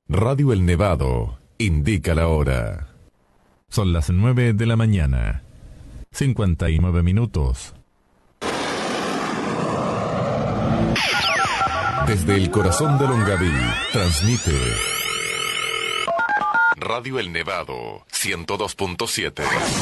Radio El Nevado indica la hora. Son las 9 de la mañana. 59 minutos. Desde el corazón de Longaví, transmite Radio El Nevado 102.7.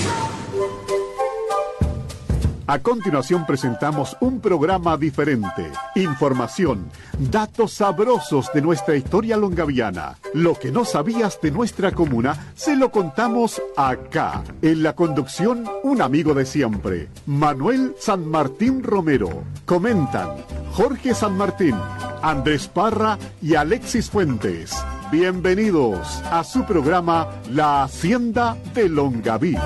A continuación presentamos un programa diferente. Información, datos sabrosos de nuestra historia longaviana. Lo que no sabías de nuestra comuna, se lo contamos acá. En la conducción, un amigo de siempre, Manuel San Martín Romero. Comentan Jorge San Martín, Andrés Parra y Alexis Fuentes. Bienvenidos a su programa La Hacienda de Longaví.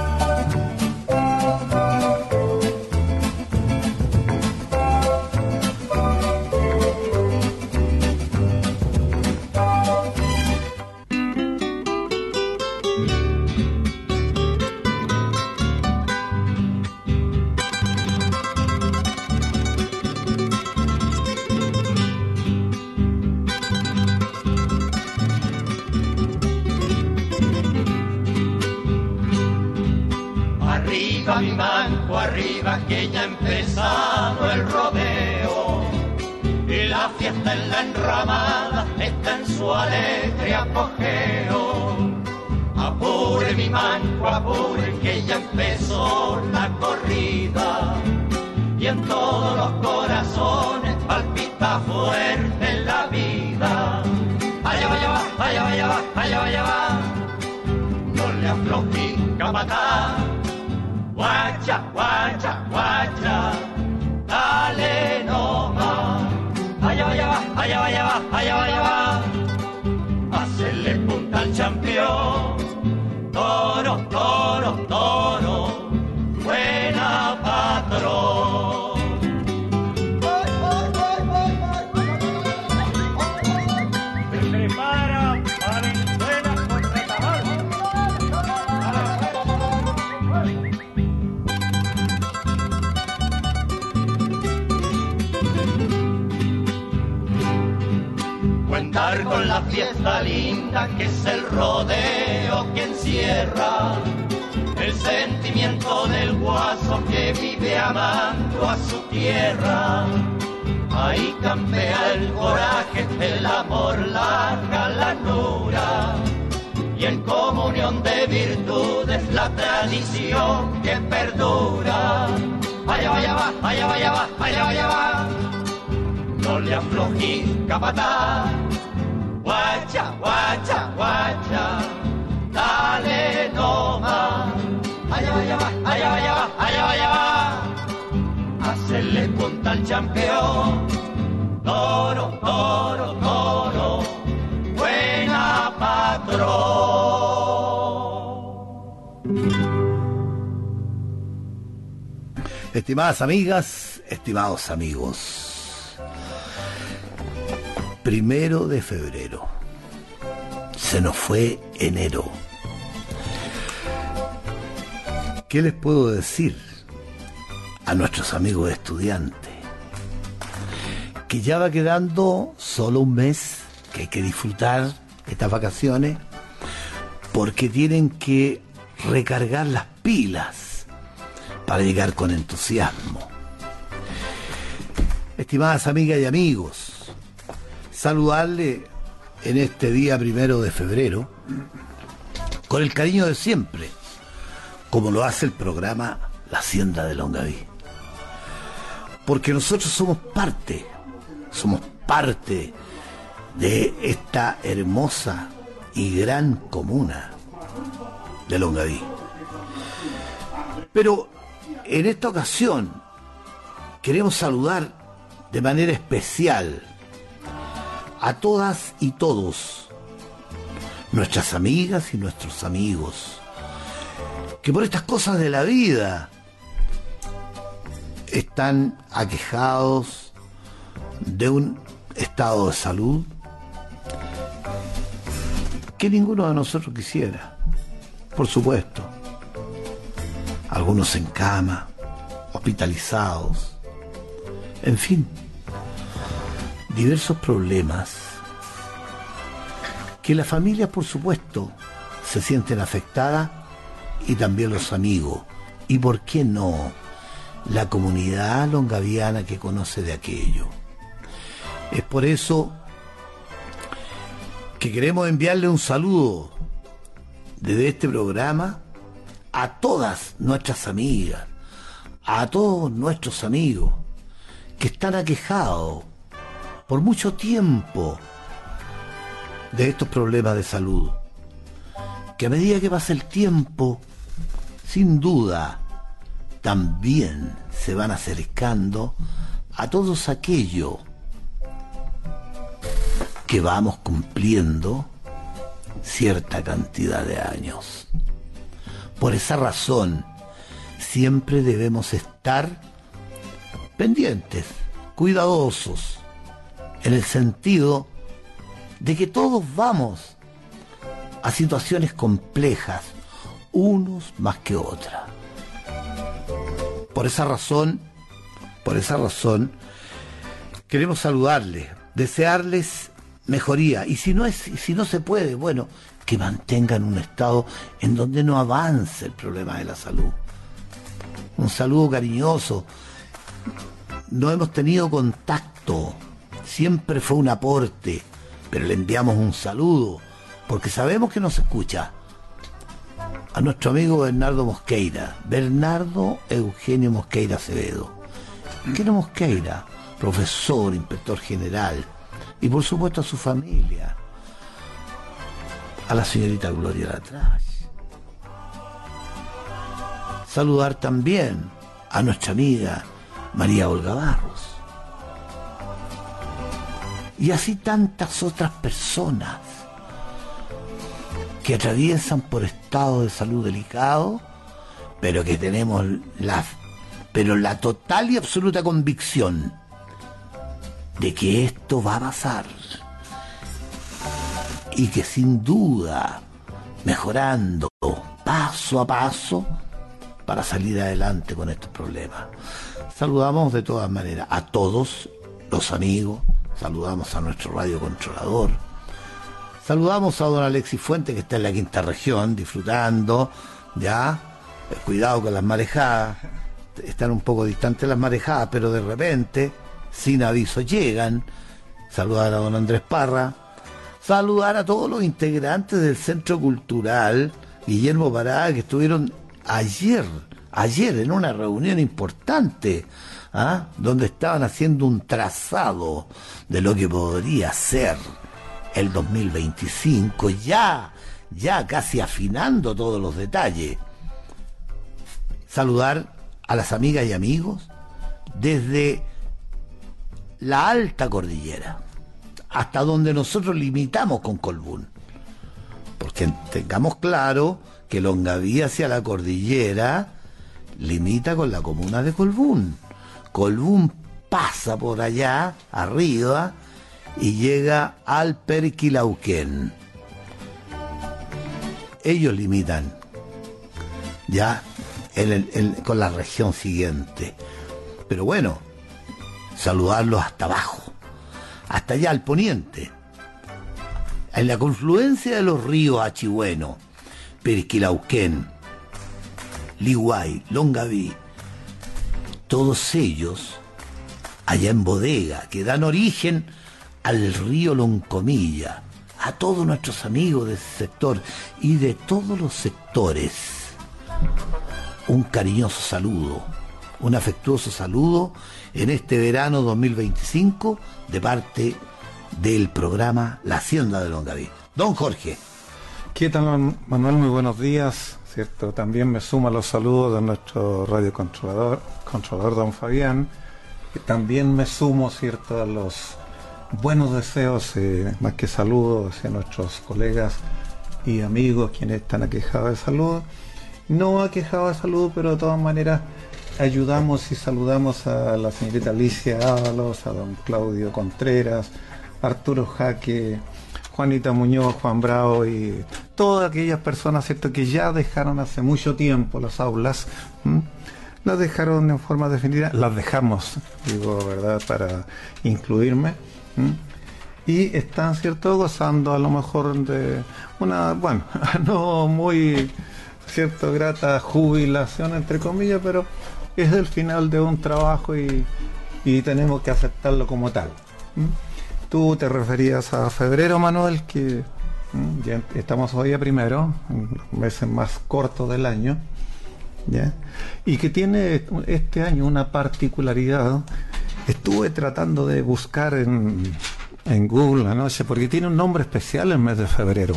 Arriba que ya ha empezado el rodeo y la fiesta en la enramada está en su alegre apogeo. Apure mi manco, apure que ya empezó la corrida y en todos los corazones palpita fuerte la vida. Allá va, allá va, allá va, allá va, allá va, allá va. No le aflojí, capataz. Guacha, guacha, guacha, dale nomás. Allá va, allá va, allá va, allá va, allá va, allá va. Hacerle punta al campeón. Toro, toro, toro, buena patrón. Se prepara Valenzuela con retabal. Cuentar con la fiesta linda que es el rodeo que encierra el sentimiento del guaso que vive amando a su tierra. Ahí campea el coraje, el amor, la galanura y en comunión de virtudes la tradición que perdura. Allá va, allá va, allá va, allá va, allá va, allá va. No le aflojí, capataz. Guacha, guacha, guacha, dale nomás. Allá va, allá va, allá va, allá va, allá va, allá va. Hacerle punta al campeón. Toro, toro, toro, buena patrón. Estimadas amigas, estimados amigos, 1 de febrero, se nos fue enero. ¿Qué les puedo decir a nuestros amigos estudiantes? Que ya va quedando solo un mes, que hay que disfrutar estas vacaciones, porque tienen que recargar las pilas para llegar con entusiasmo. Estimadas amigas y amigos, saludarle en este día 1 de febrero con el cariño de siempre, como lo hace el programa La Hacienda de Longaví. Porque nosotros somos parte de esta hermosa y gran comuna de Longaví. Pero en esta ocasión queremos saludar de manera especial a todas y todos, nuestras amigas y nuestros amigos, que por estas cosas de la vida están aquejados de un estado de salud que ninguno de nosotros quisiera, por supuesto. Algunos en cama, hospitalizados, en fin, diversos problemas que las familias, por supuesto, se sienten afectadas y también los amigos. Y por qué no, la comunidad longaviana que conoce de aquello. Es por eso que queremos enviarle un saludo desde este programa a todas nuestras amigas, a todos nuestros amigos que están aquejados por mucho tiempo de estos problemas de salud, que a medida que pasa el tiempo, sin duda, también se van acercando a todos aquellos que vamos cumpliendo cierta cantidad de años. Por esa razón, siempre debemos estar pendientes, cuidadosos, en el sentido de que todos vamos a situaciones complejas, unos más que otras. Por esa razón, queremos saludarles, desearles mejoría, y si no se puede, bueno, que mantengan un estado en donde no avance el problema de la salud. Un saludo cariñoso. No hemos tenido contacto, siempre fue un aporte, pero le enviamos un saludo, porque sabemos que nos escucha. A nuestro amigo Bernardo Mosqueira, Bernardo Eugenio Mosqueira Acevedo. Keno Mosqueira, profesor, inspector general, y por supuesto a su familia, a la señorita Gloria Latrache. Saludar también a nuestra amiga María Olga Barros. Y así tantas otras personas que atraviesan por estados de salud delicados, pero que tenemos la total y absoluta convicción de que esto va a pasar y que sin duda mejorando paso a paso para salir adelante con estos problemas. Saludamos de todas maneras a todos los amigos, saludamos a nuestro radiocontrolador, saludamos a don Alexis Fuente, que está en la quinta región disfrutando, ya, cuidado con las marejadas, están un poco distantes las marejadas, pero de repente, sin aviso, llegan. Saludar a don Andrés Parra, saludar a todos los integrantes del Centro Cultural Guillermo Parada, que estuvieron ayer en una reunión importante, donde estaban haciendo un trazado de lo que podría ser el 2025, ya casi afinando todos los detalles. Saludar a las amigas y amigos desde la alta cordillera hasta donde nosotros limitamos con Colbún, porque tengamos claro que Longaví hacia la cordillera limita con la comuna de Colbún. Colbún pasa por allá arriba y llega al Perquilauquén. Ellos limitan ya con la región siguiente. Pero bueno, saludarlos hasta abajo, hasta allá al poniente, en la confluencia de los ríos Achigüeno, Perquilauquén, Liguay, Longaví, todos ellos allá en Bodega, que dan origen al río Loncomilla. A todos nuestros amigos de ese sector y de todos los sectores, un cariñoso saludo, un afectuoso saludo en este verano 2025 de parte del programa La Hacienda de Longaví. Don Jorge. ¿Qué tal, Manuel? Muy buenos días, ¿cierto? También me sumo a los saludos de nuestro radiocontrolador, don Fabián, y también me sumo, ¿cierto?, a los buenos deseos, más que saludos, hacia nuestros colegas y amigos quienes están aquejados de salud. No aquejados de salud, pero de todas maneras ayudamos y saludamos a la señorita Alicia Ábalos, a don Claudio Contreras, Arturo Jaque, Juanita Muñoz, Juan Bravo y todas aquellas personas, ¿cierto?, que ya dejaron hace mucho tiempo las aulas. Las dejaron en forma definida, las dejamos, digo, ¿verdad?, para incluirme. y están, ¿cierto?, gozando a lo mejor de una, bueno, no muy, cierto, grata jubilación, entre comillas, pero es el final de un trabajo y tenemos que aceptarlo como tal. Tú te referías a febrero, Manuel, que ya estamos hoy a primero, meses más cortos del año, ¿ya? Y que tiene este año una particularidad. Estuve tratando de buscar en Google anoche, porque tiene un nombre especial el mes de febrero,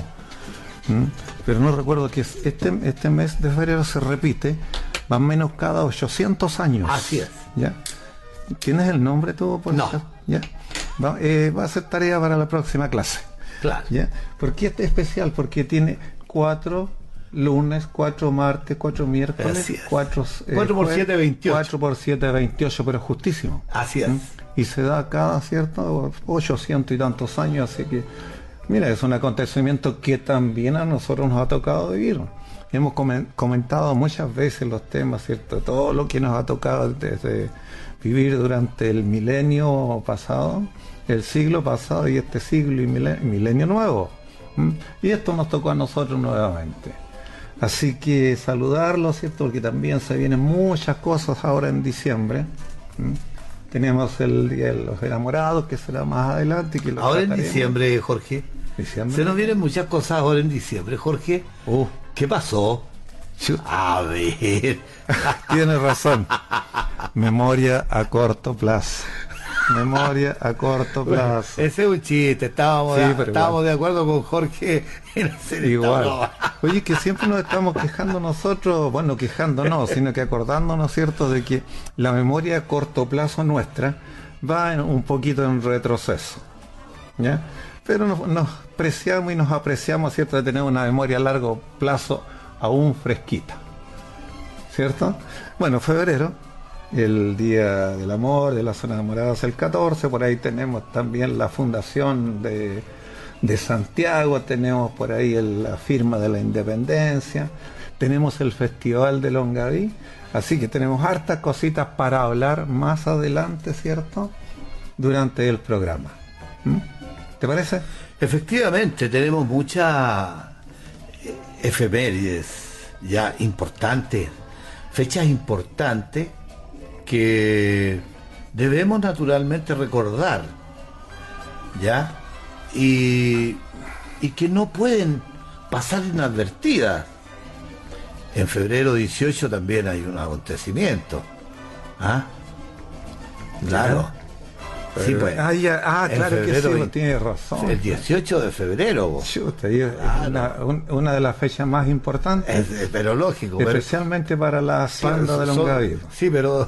pero no recuerdo que este mes de febrero se repite más o menos cada 800 años. Así es. ¿Ya? ¿Tienes el nombre tú? No. ¿Ya? Va a ser tarea para la próxima clase. Claro. ¿Ya? ¿Por qué este es especial? Porque tiene 4 lunes, 4 martes, 4 miércoles, 4 por 7, 28. 4 por 7, 28, pero justísimo. Así es. Y se da cada, ¿cierto?, 800 y tantos años, así que, mira, es un acontecimiento que también a nosotros nos ha tocado vivir. Hemos comentado muchas veces los temas, ¿cierto?, todo lo que nos ha tocado desde vivir durante el milenio pasado, el siglo pasado y este siglo y milenio nuevo. Y esto nos tocó a nosotros nuevamente. Así que saludarlos, ¿cierto?, porque también se vienen muchas cosas ahora en diciembre. Tenemos el Día de los Enamorados, que será más adelante. Que ahora en diciembre, Jorge. ¿Diciembre? Se nos vienen muchas cosas ahora en diciembre, Jorge. ¿Qué pasó? A ver. Tienes razón. Memoria a corto plazo. Memoria a corto plazo. Ese es un chiste, estábamos de acuerdo con Jorge en hacer igual. Oye, que siempre nos estamos quejando nosotros, bueno, quejando no, sino que acordándonos, ¿cierto?, de que la memoria a corto plazo nuestra va un poquito en retroceso, ¿ya? Pero nos apreciamos y nos apreciamos, ¿cierto?, de tener una memoria a largo plazo aún fresquita, ¿cierto? Bueno, febrero, el Día del Amor, de las Enamoradas, el 14, por ahí tenemos también la fundación de Santiago, tenemos por ahí la firma de la independencia, tenemos el Festival de Longaví, así que tenemos hartas cositas para hablar más adelante, ¿cierto?, durante el programa. ¿Te parece? Efectivamente, tenemos muchas efemérides ya importantes, fechas importantes que debemos naturalmente recordar, ¿ya? Y que no pueden pasar inadvertidas. En febrero 18 también hay un acontecimiento. ¿Ah? Claro. Sí, pues. Claro que sí, tienes razón. El 18 de febrero. Vos. Chuta, una de las fechas más importantes. Pero lógico. Especialmente para la hacienda de Longaví. Sí, pero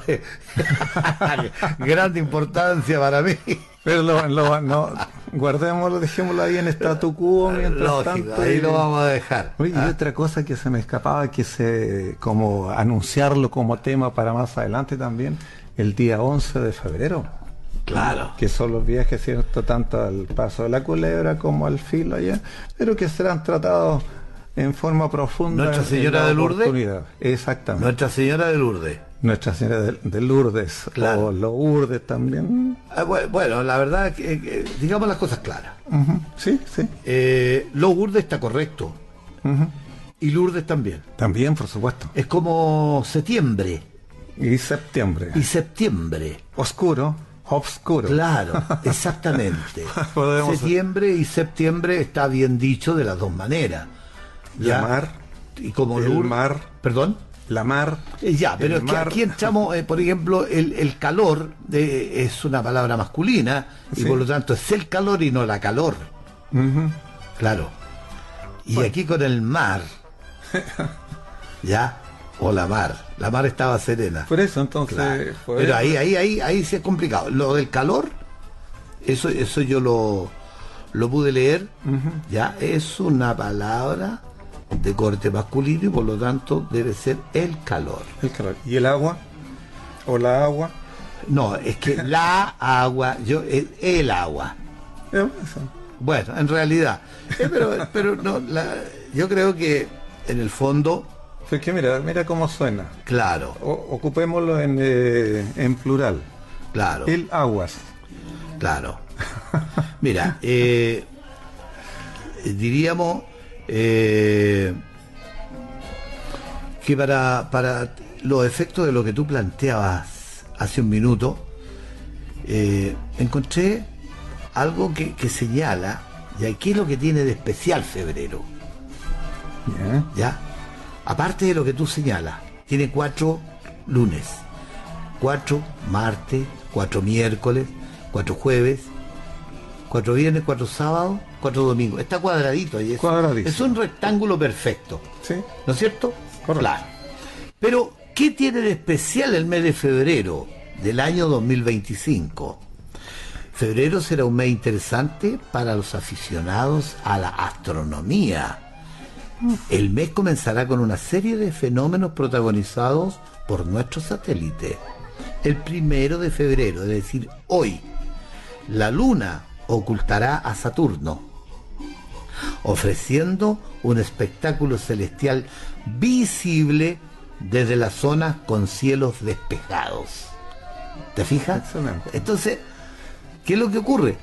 grande importancia para mí. Pero no, guardémoslo, dejémoslo ahí en statu quo mientras lógico, tanto. Ahí lo vamos a dejar. Oye, y otra cosa que se me escapaba, como anunciarlo como tema para más adelante también, el día 11 de febrero. Claro. Que son los viajes, ¿cierto?, tanto al Paso de la Culebra como al Filo allá, pero que serán tratados en forma profunda. Nuestra Señora de Lourdes. Exactamente. Nuestra Señora de Lourdes. Nuestra Señora de Lourdes. Claro. O Lourdes también. Bueno, la verdad que digamos las cosas claras. Sí. Lourdes está correcto. Y Lourdes también. También, por supuesto. Es como septiembre. Y septiembre. Oscuro. Obscuro. Claro, exactamente. Septiembre y septiembre está bien dicho de las dos maneras. La mar. Y como el mar. ¿Perdón? La mar. Pero es que aquí entramos, por ejemplo, el calor es una palabra masculina y por lo tanto es el calor y no la calor. Claro. Y aquí con el mar, ¿ya? O la mar estaba serena. Por eso, entonces. Claro. Pero ahí sí es complicado. Lo del calor, eso yo lo pude leer, ya es una palabra de corte masculino y por lo tanto debe ser el calor. El calor. ¿Y el agua? ¿O la agua? No, es que la agua, el agua. Bueno, en realidad. Pero no, yo creo que en el fondo. Es que mira cómo suena. Claro. Ocupémoslo en plural. Claro. El aguas. Claro. Mira, diríamos que para los efectos de lo que tú planteabas hace un minuto, encontré algo que señala, ¿ya? ¿Qué es lo que tiene de especial febrero? ¿Ya? Aparte de lo que tú señalas, tiene 4 lunes, 4 martes, 4 miércoles, 4 jueves, 4 viernes, 4 sábados, 4 domingos. Está cuadradito y es un rectángulo perfecto. ¿Sí? ¿No es cierto? Correcto. Claro. Pero, ¿qué tiene de especial el mes de febrero del año 2025? Febrero será un mes interesante para los aficionados a la astronomía. El mes comenzará con una serie de fenómenos protagonizados por nuestro satélite. El 1 de febrero, es decir, hoy, la Luna ocultará a Saturno, ofreciendo un espectáculo celestial visible desde las zonas con cielos despejados. ¿Te fijas? Excelente. Entonces, ¿qué es lo que ocurre?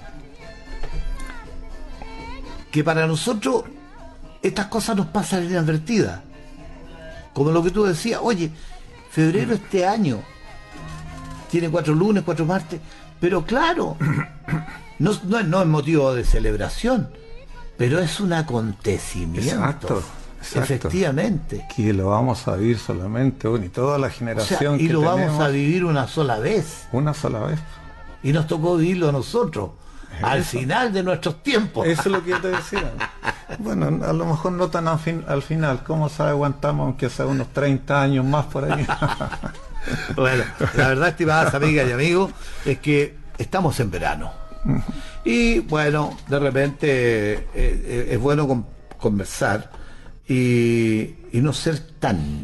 Que para nosotros estas cosas nos pasan inadvertidas. Como lo que tú decías, oye, febrero este año tiene 4 lunes, 4 martes, pero claro, no es motivo de celebración, pero es un acontecimiento. Exacto. Efectivamente. Que lo vamos a vivir solamente uno y toda la generación y que lo tenemos, vamos a vivir una sola vez. una sola vez. Y nos tocó vivirlo a nosotros, al final de nuestros tiempos. Eso es lo que yo te decía. Bueno, a lo mejor no tan al final. ¿Cómo sabe aguantamos aunque sea unos 30 años más por ahí? Bueno, la verdad, estimadas amigas y amigos, es que estamos en verano. Y bueno, de repente es bueno conversar y no ser tan,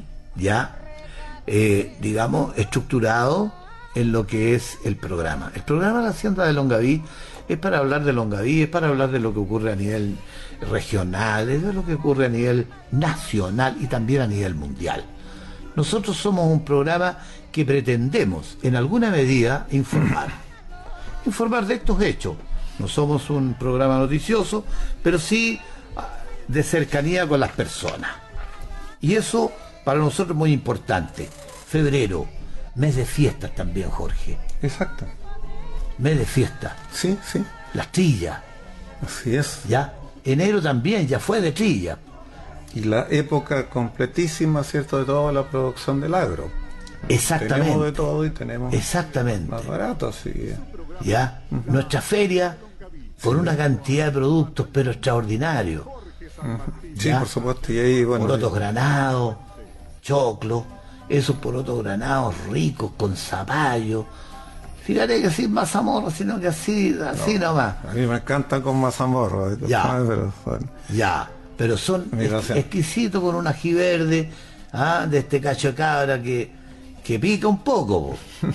digamos, estructurado en lo que es el programa. El programa de la Hacienda de Longaví es para hablar de Longaví, es para hablar de lo que ocurre a nivel regional, es de lo que ocurre a nivel nacional y también a nivel mundial. Nosotros somos un programa que pretendemos, en alguna medida, informar de estos hechos. No somos un programa noticioso, pero sí de cercanía con las personas. Y eso para nosotros es muy importante. Febrero, mes de fiestas también, Jorge. Exacto. Mes de fiestas. Sí, sí. Las trillas. Así es. ¿Ya? Enero también ya fue de trilla. Y la época completísima, ¿cierto?, de toda la producción del agro. Exactamente. Tenemos de todo y tenemos exactamente más barato, así que... ¿Ya? Nuestra feria, con una cantidad de productos, pero extraordinarios. Sí, por supuesto. Y ahí, bueno... Porotos granados, choclo, esos porotos granados ricos, con zapallo. Fíjate que sin mazamorra, sino que así nomás. A mí me encantan con mazamorra. Ya. Pero, bueno. Ya, pero son exquisitos con un ají verde, de este cacho de cabra que pica un poco.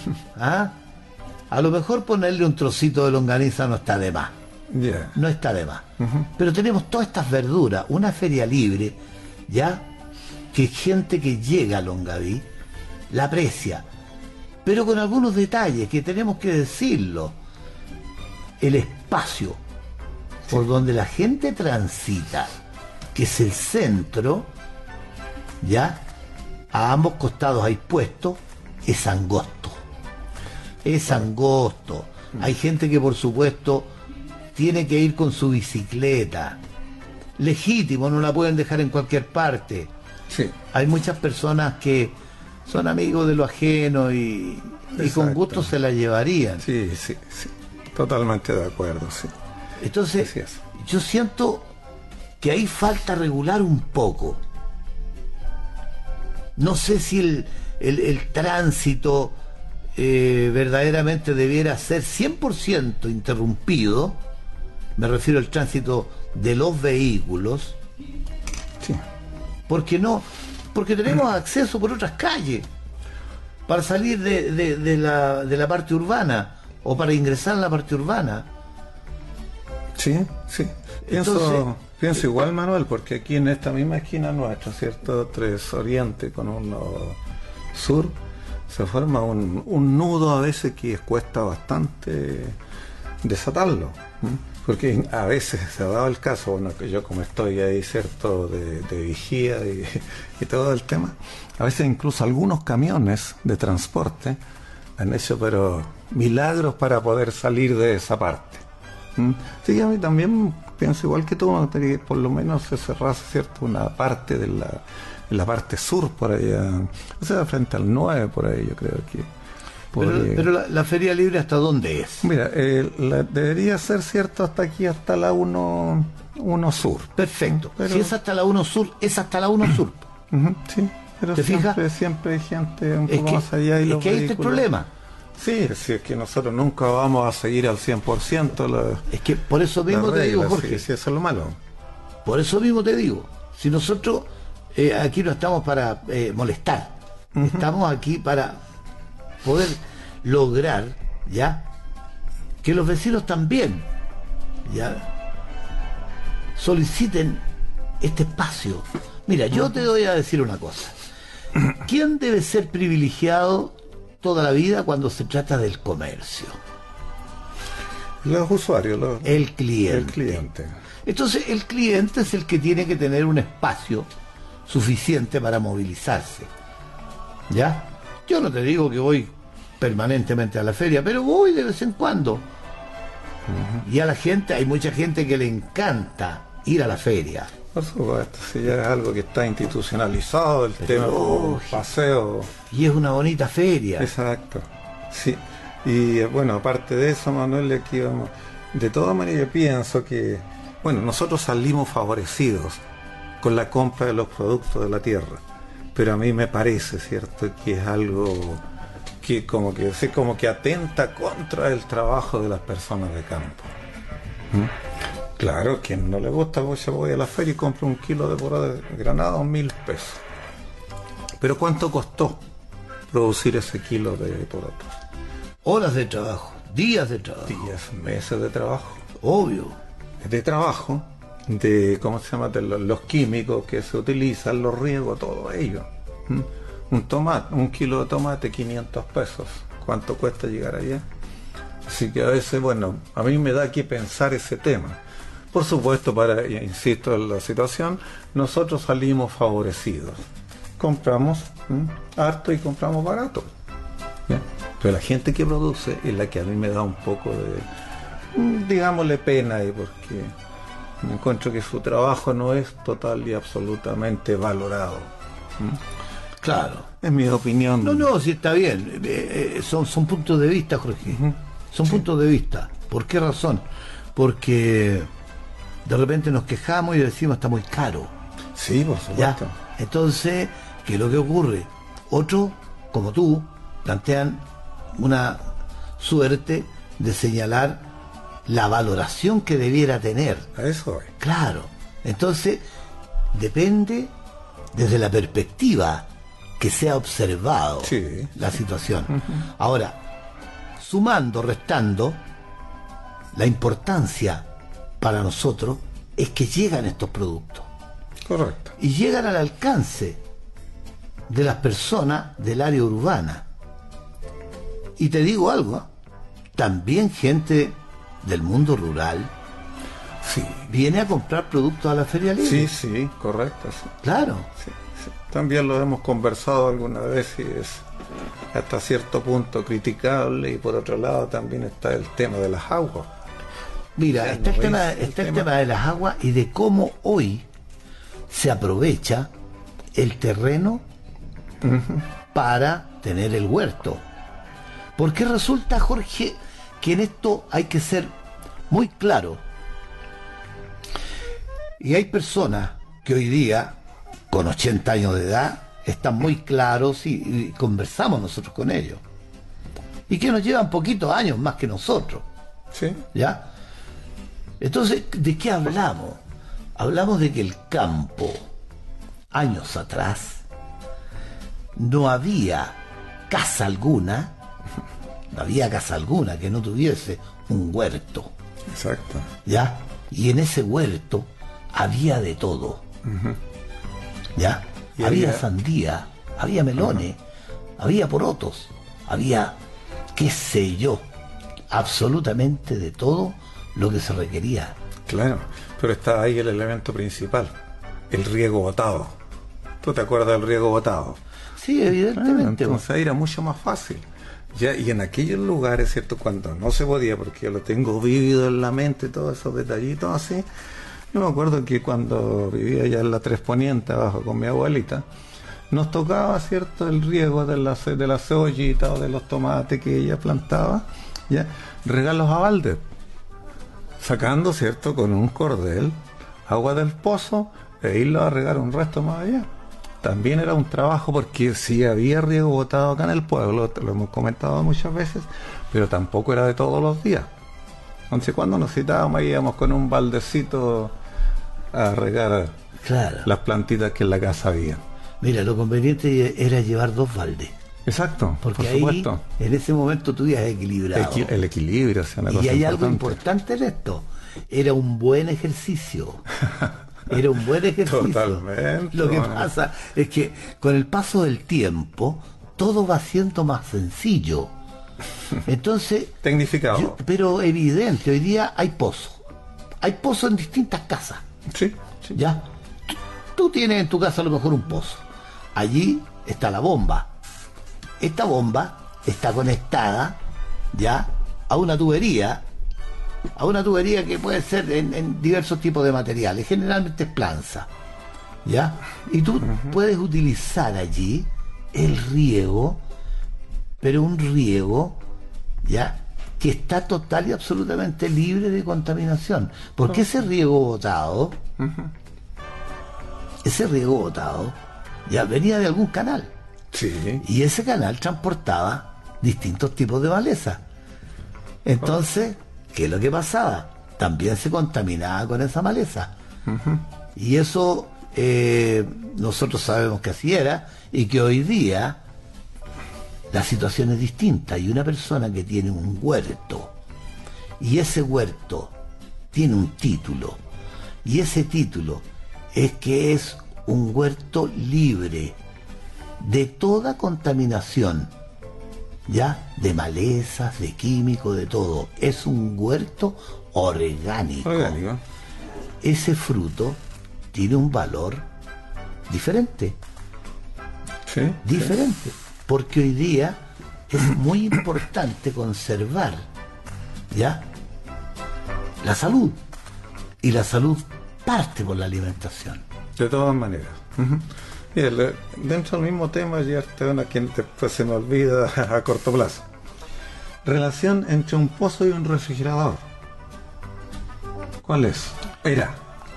A lo mejor ponerle un trocito de longaniza no está de más. Yeah. No está de más. Pero tenemos todas estas verduras, una feria libre, que gente que llega a Longaví la aprecia, pero con algunos detalles que tenemos que decirlo. El espacio por donde la gente transita, que es el centro, a ambos costados hay puestos, es angosto. Es angosto. Hay gente que, por supuesto, tiene que ir con su bicicleta. Legítimo, no la pueden dejar en cualquier parte. Sí. Hay muchas personas que son amigos de lo ajeno y con gusto se la llevarían. Sí. Totalmente de acuerdo, sí. Entonces, yo siento que ahí falta regular un poco. No sé si el tránsito verdaderamente debiera ser 100% interrumpido. Me refiero al tránsito de los vehículos. Sí. Porque tenemos acceso por otras calles para salir de la parte urbana o para ingresar a la parte urbana. Sí. Pienso igual, Manuel, porque aquí en esta misma esquina nuestra, ¿cierto? 3 Oriente con 1 Sur, se forma un nudo a veces que cuesta bastante desatarlo. Porque a veces se ha dado el caso, bueno, que yo como estoy ahí, ¿cierto?, de vigía y todo el tema, a veces incluso algunos camiones de transporte han hecho, pero milagros para poder salir de esa parte. Sí, a mí también pienso igual que tú, que por lo menos se cerrase, ¿cierto?, una parte de la parte sur por allá, o sea, frente al 9 por ahí, yo creo que... Pero la Feria Libre, ¿hasta dónde es? Mira, debería ser, ¿cierto?, hasta aquí, hasta la 1 Sur. Perfecto. Pero... si es hasta la 1 Sur, es hasta la 1 Sur. Sí, pero siempre hay gente un poco más allá. Y es que ahí está el problema. Sí, es que nosotros nunca vamos a seguir al 100%. Es que por eso mismo te digo, Jorge. Sí, eso es lo malo. Por eso mismo te digo, si nosotros aquí no estamos para molestar, estamos aquí para poder lograr, ya, que los vecinos también, ya, soliciten este espacio. Mira, yo te voy a decir una cosa. ¿Quién debe ser privilegiado toda la vida cuando se trata del comercio? Los usuarios, el cliente. El cliente. Entonces, el cliente es el que tiene que tener un espacio suficiente para movilizarse. ¿Ya? Yo no te digo que voy permanentemente a la feria, pero voy de vez en cuando. Y a la gente, hay mucha gente que le encanta ir a la feria. Por supuesto, si ya es algo que está institucionalizado, el tema del paseo. Y es una bonita feria. Exacto, sí. Y bueno, aparte de eso, Manuel, aquí vamos. De todas maneras, yo pienso que, bueno, nosotros salimos favorecidos con la compra de los productos de la tierra, pero a mí me parece, ¿cierto?, que es algo que como que atenta contra el trabajo de las personas de campo. Claro, quien no le gusta, pues yo voy a la feria y compro un kilo de poroto de Granada, 1.000 pesos. Pero ¿cuánto costó producir ese kilo de porotos? Horas de trabajo, días de trabajo. Días, meses de trabajo. Obvio. De trabajo, de, ¿cómo se llama?, de los químicos que se utilizan, los riegos, todo ello. Un tomate, un kilo de tomate, 500 pesos. ¿Cuánto cuesta llegar allá? Así que a veces, bueno, a mí me da que pensar ese tema. Por supuesto, insisto en la situación, nosotros salimos favorecidos. Compramos harto y compramos barato. ¿Ya? Pero la gente que produce es la que a mí me da un poco de, digámosle, pena, porque me encuentro que su trabajo no es total y absolutamente valorado. Claro. Es mi opinión. No, sí está bien. Son puntos de vista, Jorge. Son puntos de vista. ¿Por qué razón? Porque de repente nos quejamos y decimos está muy caro. Sí, por supuesto. ¿Ya? Entonces, ¿qué es lo que ocurre? Otros, como tú, plantean una suerte de señalar la valoración que debiera tener. A eso es. Claro. Entonces, depende desde la perspectiva que se ha observado la situación. Ahora, sumando, restando, la importancia para nosotros es que llegan estos productos. Correcto. Y llegan al alcance de las personas del área urbana. Y te digo algo, también gente del mundo rural viene a comprar productos a la Feria Libre. Sí, correcto. Sí. Claro. Sí. También lo hemos conversado alguna vez y es hasta cierto punto criticable, y por otro lado también está el tema de las aguas. Mira, está el tema de las aguas y de cómo hoy se aprovecha el terreno para tener el huerto. Porque resulta, Jorge, que en esto hay que ser muy claro. Y hay personas que hoy día, con 80 años de edad, están muy claros y conversamos nosotros con ellos. Y que nos llevan poquitos años más que nosotros. Sí. ¿Ya? Entonces, ¿de qué hablamos? Hablamos de que el campo, años atrás, no había casa alguna que no tuviese un huerto. Exacto. ¿Ya? Y en ese huerto había de todo. ¿Ya? Había sandía, había melones, había porotos, había, qué sé yo, absolutamente de todo lo que se requería. Claro, pero está ahí el elemento principal, el riego botado. ¿Tú te acuerdas del riego botado? Sí, evidentemente. Entonces ahí era mucho más fácil. Ya, y en aquellos lugares, ¿cierto? Cuando no se podía, porque yo lo tengo vívido en la mente, todos esos detallitos así. Yo me acuerdo que cuando vivía ya en la Tres Poniente, abajo con mi abuelita, nos tocaba, ¿cierto?, el riego de la cebollita o de los tomates que ella plantaba, ya, regalos a balde, sacando, ¿cierto?, con un cordel, agua del pozo e irlo a regar un resto más allá. También era un trabajo porque sí había riego botado acá en el pueblo, lo hemos comentado muchas veces, pero tampoco era de todos los días. Entonces cuando nos citábamos íbamos con un baldecito a regar las plantitas que en la casa había. Mira, lo conveniente era llevar 2 baldes. Exacto, porque por ahí, supuesto. En ese momento tú ibas equilibrado. El equilibrio, o sea, una cosa y hay importante. algo importante en esto. Era un buen ejercicio. Era un buen ejercicio. Totalmente. Lo que pasa es que con el paso del tiempo todo va siendo más sencillo. Entonces, tecnificado. Pero evidente, hoy día hay pozos. Hay pozos en distintas casas. Sí, sí. ¿Ya? Tú tienes en tu casa a lo mejor un pozo. Allí está la bomba. Esta bomba está conectada ya a una tubería que puede ser en diversos tipos de materiales, generalmente es planza, ¿ya? Y tú puedes utilizar allí el riego, pero un riego, ¿ya?, que está total y absolutamente libre de contaminación, porque ese riego botado ya venía de algún canal. Sí. Y ese canal transportaba distintos tipos de maleza. Entonces, ¿qué es lo que pasaba? También se contaminaba con esa maleza. Y eso nosotros sabemos que así era, y que hoy día la situación es distinta. Y una persona que tiene un huerto, y ese huerto tiene un título, y ese título es que es un huerto libre de toda contaminación, ya, de malezas, de químicos, de todo. Es un huerto orgánico. Ese fruto tiene un valor diferente. Sí, diferente. Sí. Porque hoy día es muy importante conservar, ya, la salud. Y la salud parte por la alimentación. De todas maneras. Mira, dentro del mismo tema, ya a quien después se me olvida a corto plazo. Relación entre un pozo y un refrigerador. ¿Cuál es? Era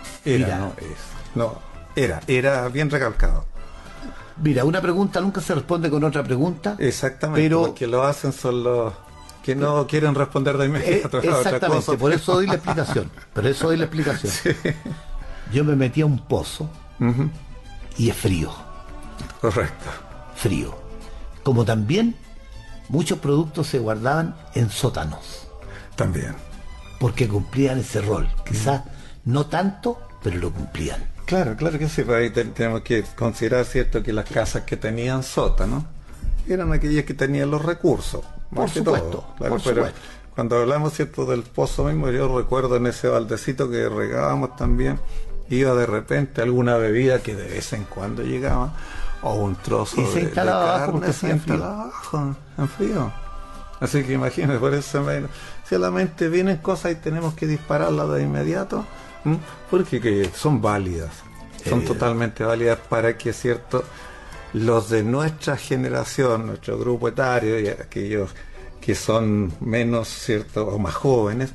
bien recalcado. Mira, una pregunta nunca se responde con otra pregunta. Exactamente, pero los que lo hacen son los que no quieren responder de inmediato. Exactamente, otra cosa. por eso doy la explicación. Sí. Yo me metí a un pozo y es frío. Correcto. Frío. Como también muchos productos se guardaban en sótanos. También. Porque cumplían ese rol. Quizás no tanto, pero lo cumplían. Claro que sí. Ahí tenemos que considerar, cierto, que las casas que tenían sótano eran aquellas que tenían los recursos. Por supuesto. Pero cuando hablamos, cierto, del pozo mismo, yo recuerdo en ese baldecito que regábamos también, iba de repente alguna bebida que de vez en cuando llegaba, o un trozo de carne se instalaba abajo, en frío. Así que imagínate, por eso si a la mente vienen cosas y tenemos que dispararlas de inmediato, porque que son válidas, son totalmente válidas para que, cierto, los de nuestra generación, nuestro grupo etario y aquellos que son menos, cierto, o más jóvenes,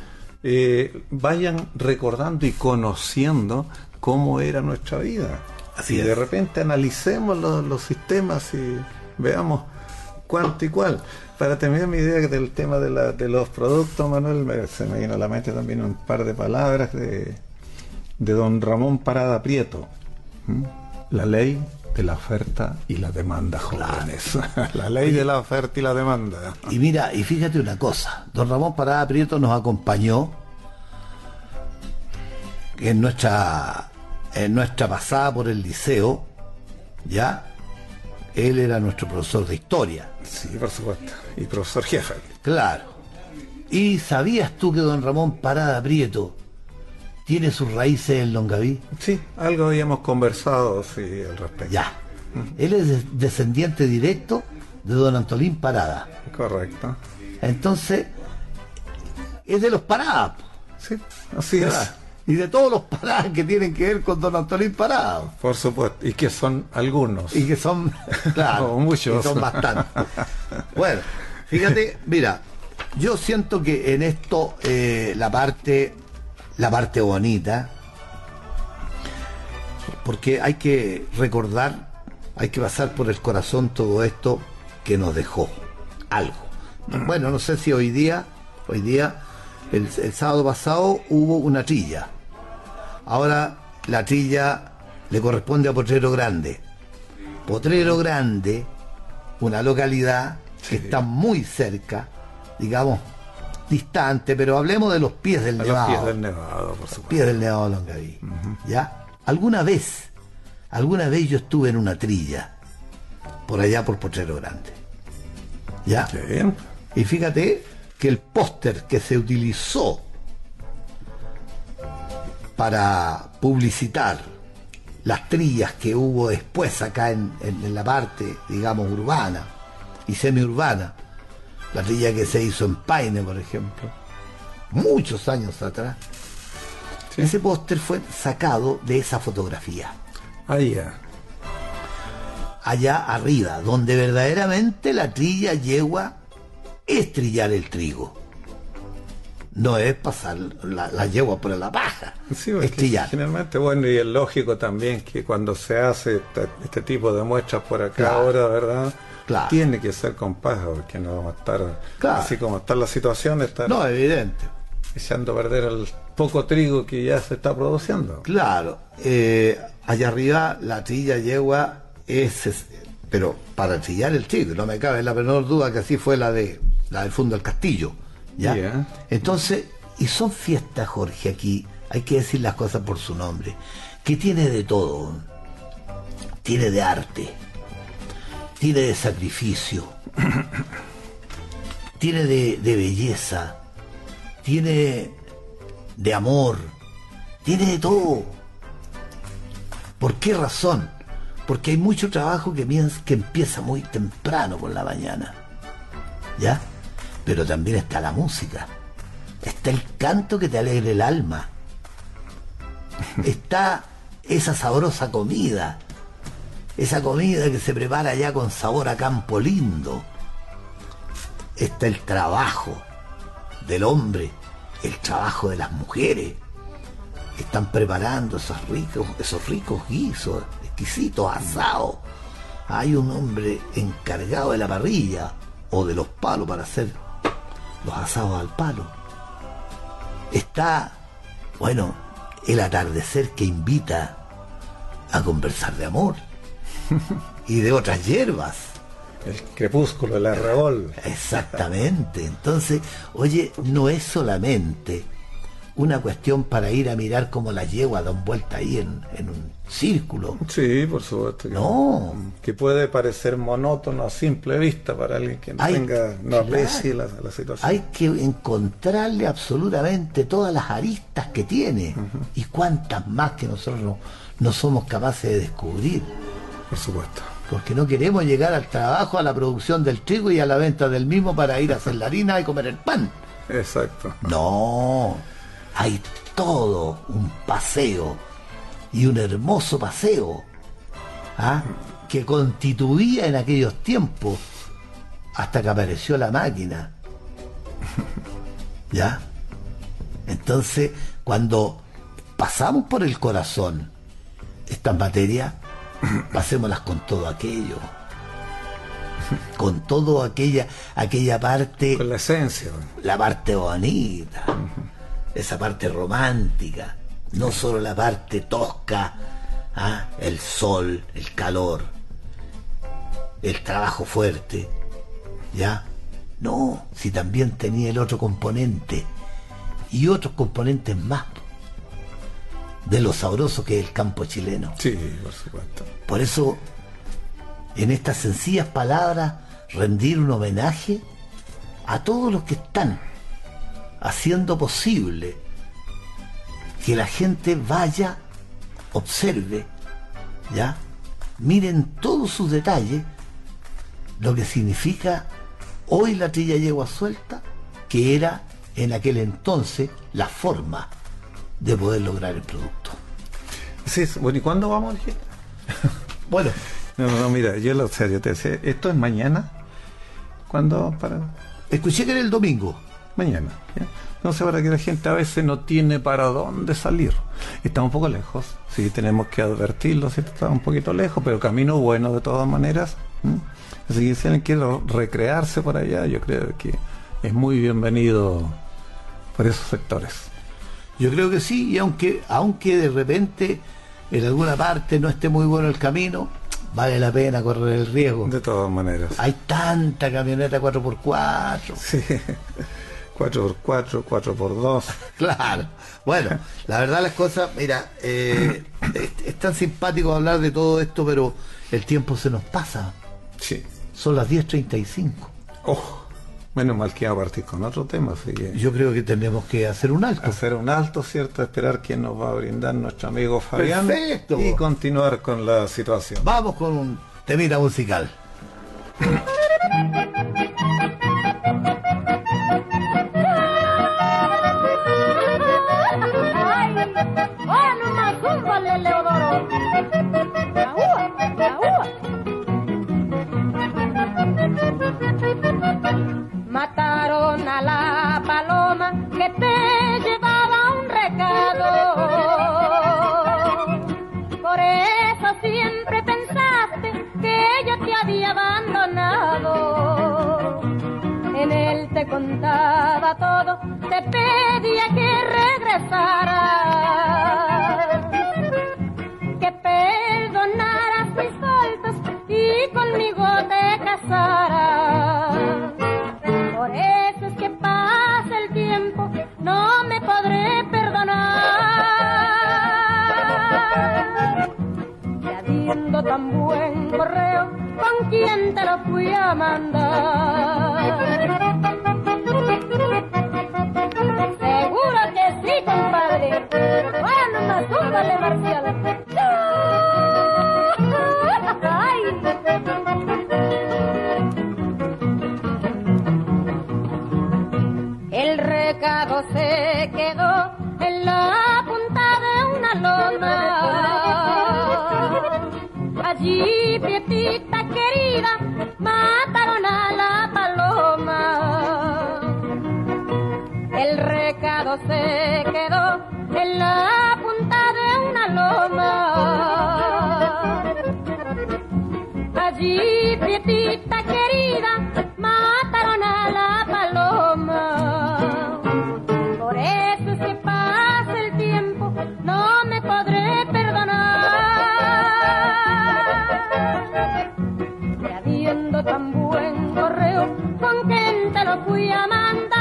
vayan recordando y conociendo cómo era nuestra vida. Así y de repente analicemos los sistemas y veamos cuánto y cuál. Para terminar mi idea del tema de los productos, Manuel, se me vino a la mente también un par de palabras de don Ramón Parada Prieto. La ley de la oferta y la demanda, jóvenes. Claro. La ley de la oferta y la demanda. Y mira, y fíjate una cosa, don Ramón Parada Prieto nos acompañó en nuestra pasada por el liceo, ya. Él era nuestro profesor de historia. Sí, por supuesto. Y profesor jefe. Claro. ¿Y sabías tú que don Ramón Parada Prieto tiene sus raíces en Longaví? Sí, algo habíamos conversado, sí, al respecto. Ya. Él es descendiente directo de don Antolín Parada. Correcto. Entonces, es de los Paradas. Sí, así es. Y de todos los Paradas que tienen que ver con don Antolín Parada. Por supuesto, y que son algunos. Y que son, claro, no, muchos. Que son bastantes. Bueno, fíjate, mira, yo siento que en esto la parte bonita, porque hay que recordar, hay que pasar por el corazón todo esto que nos dejó algo. Bueno, no sé si hoy día, el sábado pasado hubo una trilla. Ahora la trilla le corresponde a Potrero Grande. Potrero Grande, una localidad que está muy cerca, digamos, distante, pero hablemos de los pies del Nevado. Los pies del Nevado, por supuesto. Pies del Nevado de Longaví. ¿Ya? Alguna vez yo estuve en una trilla, por allá por Potrero Grande. ¿Ya? Qué bien. Y fíjate que el póster que se utilizó para publicitar las trillas que hubo después acá en la parte, digamos, urbana y semiurbana, la trilla que se hizo en Paine, por ejemplo, muchos años atrás, sí. Ese póster fue sacado de esa fotografía. Allá arriba, donde verdaderamente la trilla yegua es trillar el trigo. No es pasar la yegua por la paja, sí, es trillar. Finalmente, bueno, y es lógico también que cuando se hace este tipo de muestras por acá, claro, ahora, ¿verdad? Claro. Tiene que ser con paja, porque no vamos a estar, claro, así como está la situación, estar no, evidente, echando a perder el poco trigo que ya se está produciendo. Claro, allá arriba la trilla yegua es, pero para trillar el trigo, no me cabe la menor duda que así fue la del Fondo del Castillo. ¿Ya? Yeah. Entonces, y son fiestas, Jorge, aquí hay que decir las cosas por su nombre, que tiene de todo. Tiene de arte, tiene de sacrificio, tiene de belleza, tiene de amor, tiene de todo. ¿Por qué razón? Porque hay mucho trabajo que empieza muy temprano por la mañana, ¿ya? Pero también está la música, está el canto que te alegre el alma, está esa sabrosa comida, esa comida que se prepara ya con sabor a campo lindo, está el trabajo del hombre, el trabajo de las mujeres, que están preparando esos ricos guisos, exquisitos asados. Hay un hombre encargado de la parrilla o de los palos para hacer los asados al palo. Está, bueno, el atardecer que invita a conversar de amor y de otras hierbas. El crepúsculo, el arrebol. Exactamente. Entonces, oye, no es solamente una cuestión para ir a mirar cómo las yeguas dan vuelta ahí en un círculo. Sí, por supuesto. No. Que puede parecer monótono a simple vista para alguien que no aprecie la situación. Hay que encontrarle absolutamente todas las aristas que tiene, y cuántas más que nosotros no somos capaces de descubrir. Por supuesto. Porque no queremos llegar al trabajo, a la producción del trigo y a la venta del mismo para ir a hacer la harina y comer el pan. Exacto. No, hay todo un paseo, y un hermoso paseo, que constituía en aquellos tiempos, hasta que apareció la máquina. ¿Ya? Entonces, cuando pasamos por el corazón estas materias, pasémoslas con todo aquello, con todo aquella parte, con la esencia, la parte bonita, esa parte romántica, no solo la parte tosca, el sol, el calor, el trabajo fuerte, ¿ya? No, si también tenía el otro componente y otros componentes más de lo sabroso que es el campo chileno. Sí, por supuesto. Por eso, en estas sencillas palabras, rendir un homenaje a todos los que están haciendo posible que la gente vaya, observe, ¿ya? Miren todos sus detalles, lo que significa hoy la Trilla Yegua Suelta, que era en aquel entonces la forma de poder lograr el producto. Sí, bueno, ¿y cuándo vamos a elegir? Bueno, No, mira, yo lo sé, yo te decía, ¿esto es mañana? ¿Cuándo para...? escuché que era el domingo. Mañana, ¿ya? Entonces, para que la gente a veces no tiene para dónde salir. Está un poco lejos, sí, tenemos que advertirlo, ¿cierto? Está un poquito lejos, pero camino bueno de todas maneras. Así que si alguien quiere recrearse por allá, yo creo que es muy bienvenido por esos sectores. Yo creo que sí, y aunque de repente en alguna parte no esté muy bueno el camino, vale la pena correr el riesgo. De todas maneras. Hay tanta camioneta 4x4. Sí, 4x4, 4x2. Claro. Bueno, la verdad las cosas, mira, es tan simpático hablar de todo esto, pero el tiempo se nos pasa. Sí. Son las 10:35. Oh, menos mal que iba a partir con otro tema, así que... Yo creo que tenemos que hacer un alto. Hacer un alto, ¿cierto? Esperar quién nos va a brindar nuestro amigo Fabián. Perfecto. Y continuar con la situación. Vamos con un temita musical. Mataron a la paloma que te llevaba un recado. Por eso siempre pensaste que ella te había abandonado. En él te contaba todo, te pedía que regresaras, que perdonaras mis faltas y conmigo te casaras. Por eso es que pasa el tiempo, no me podré perdonar. Y habiendo tan buen correo, ¿con quién te lo fui a mandar? Seguro que sí, compadre. Bueno, más túmbale, Marcial. ¡Ay! El recado se quedó en la punta de una loma. Allí, prietita querida, mataron a la paloma. El recado se quedó en la punta de una loma. Allí, prietita querida, mataron a la paloma. Por eso es que pasa el tiempo, no me podré perdonar. Y habiendo tan buen correo, ¿con quién te lo fui a mandar?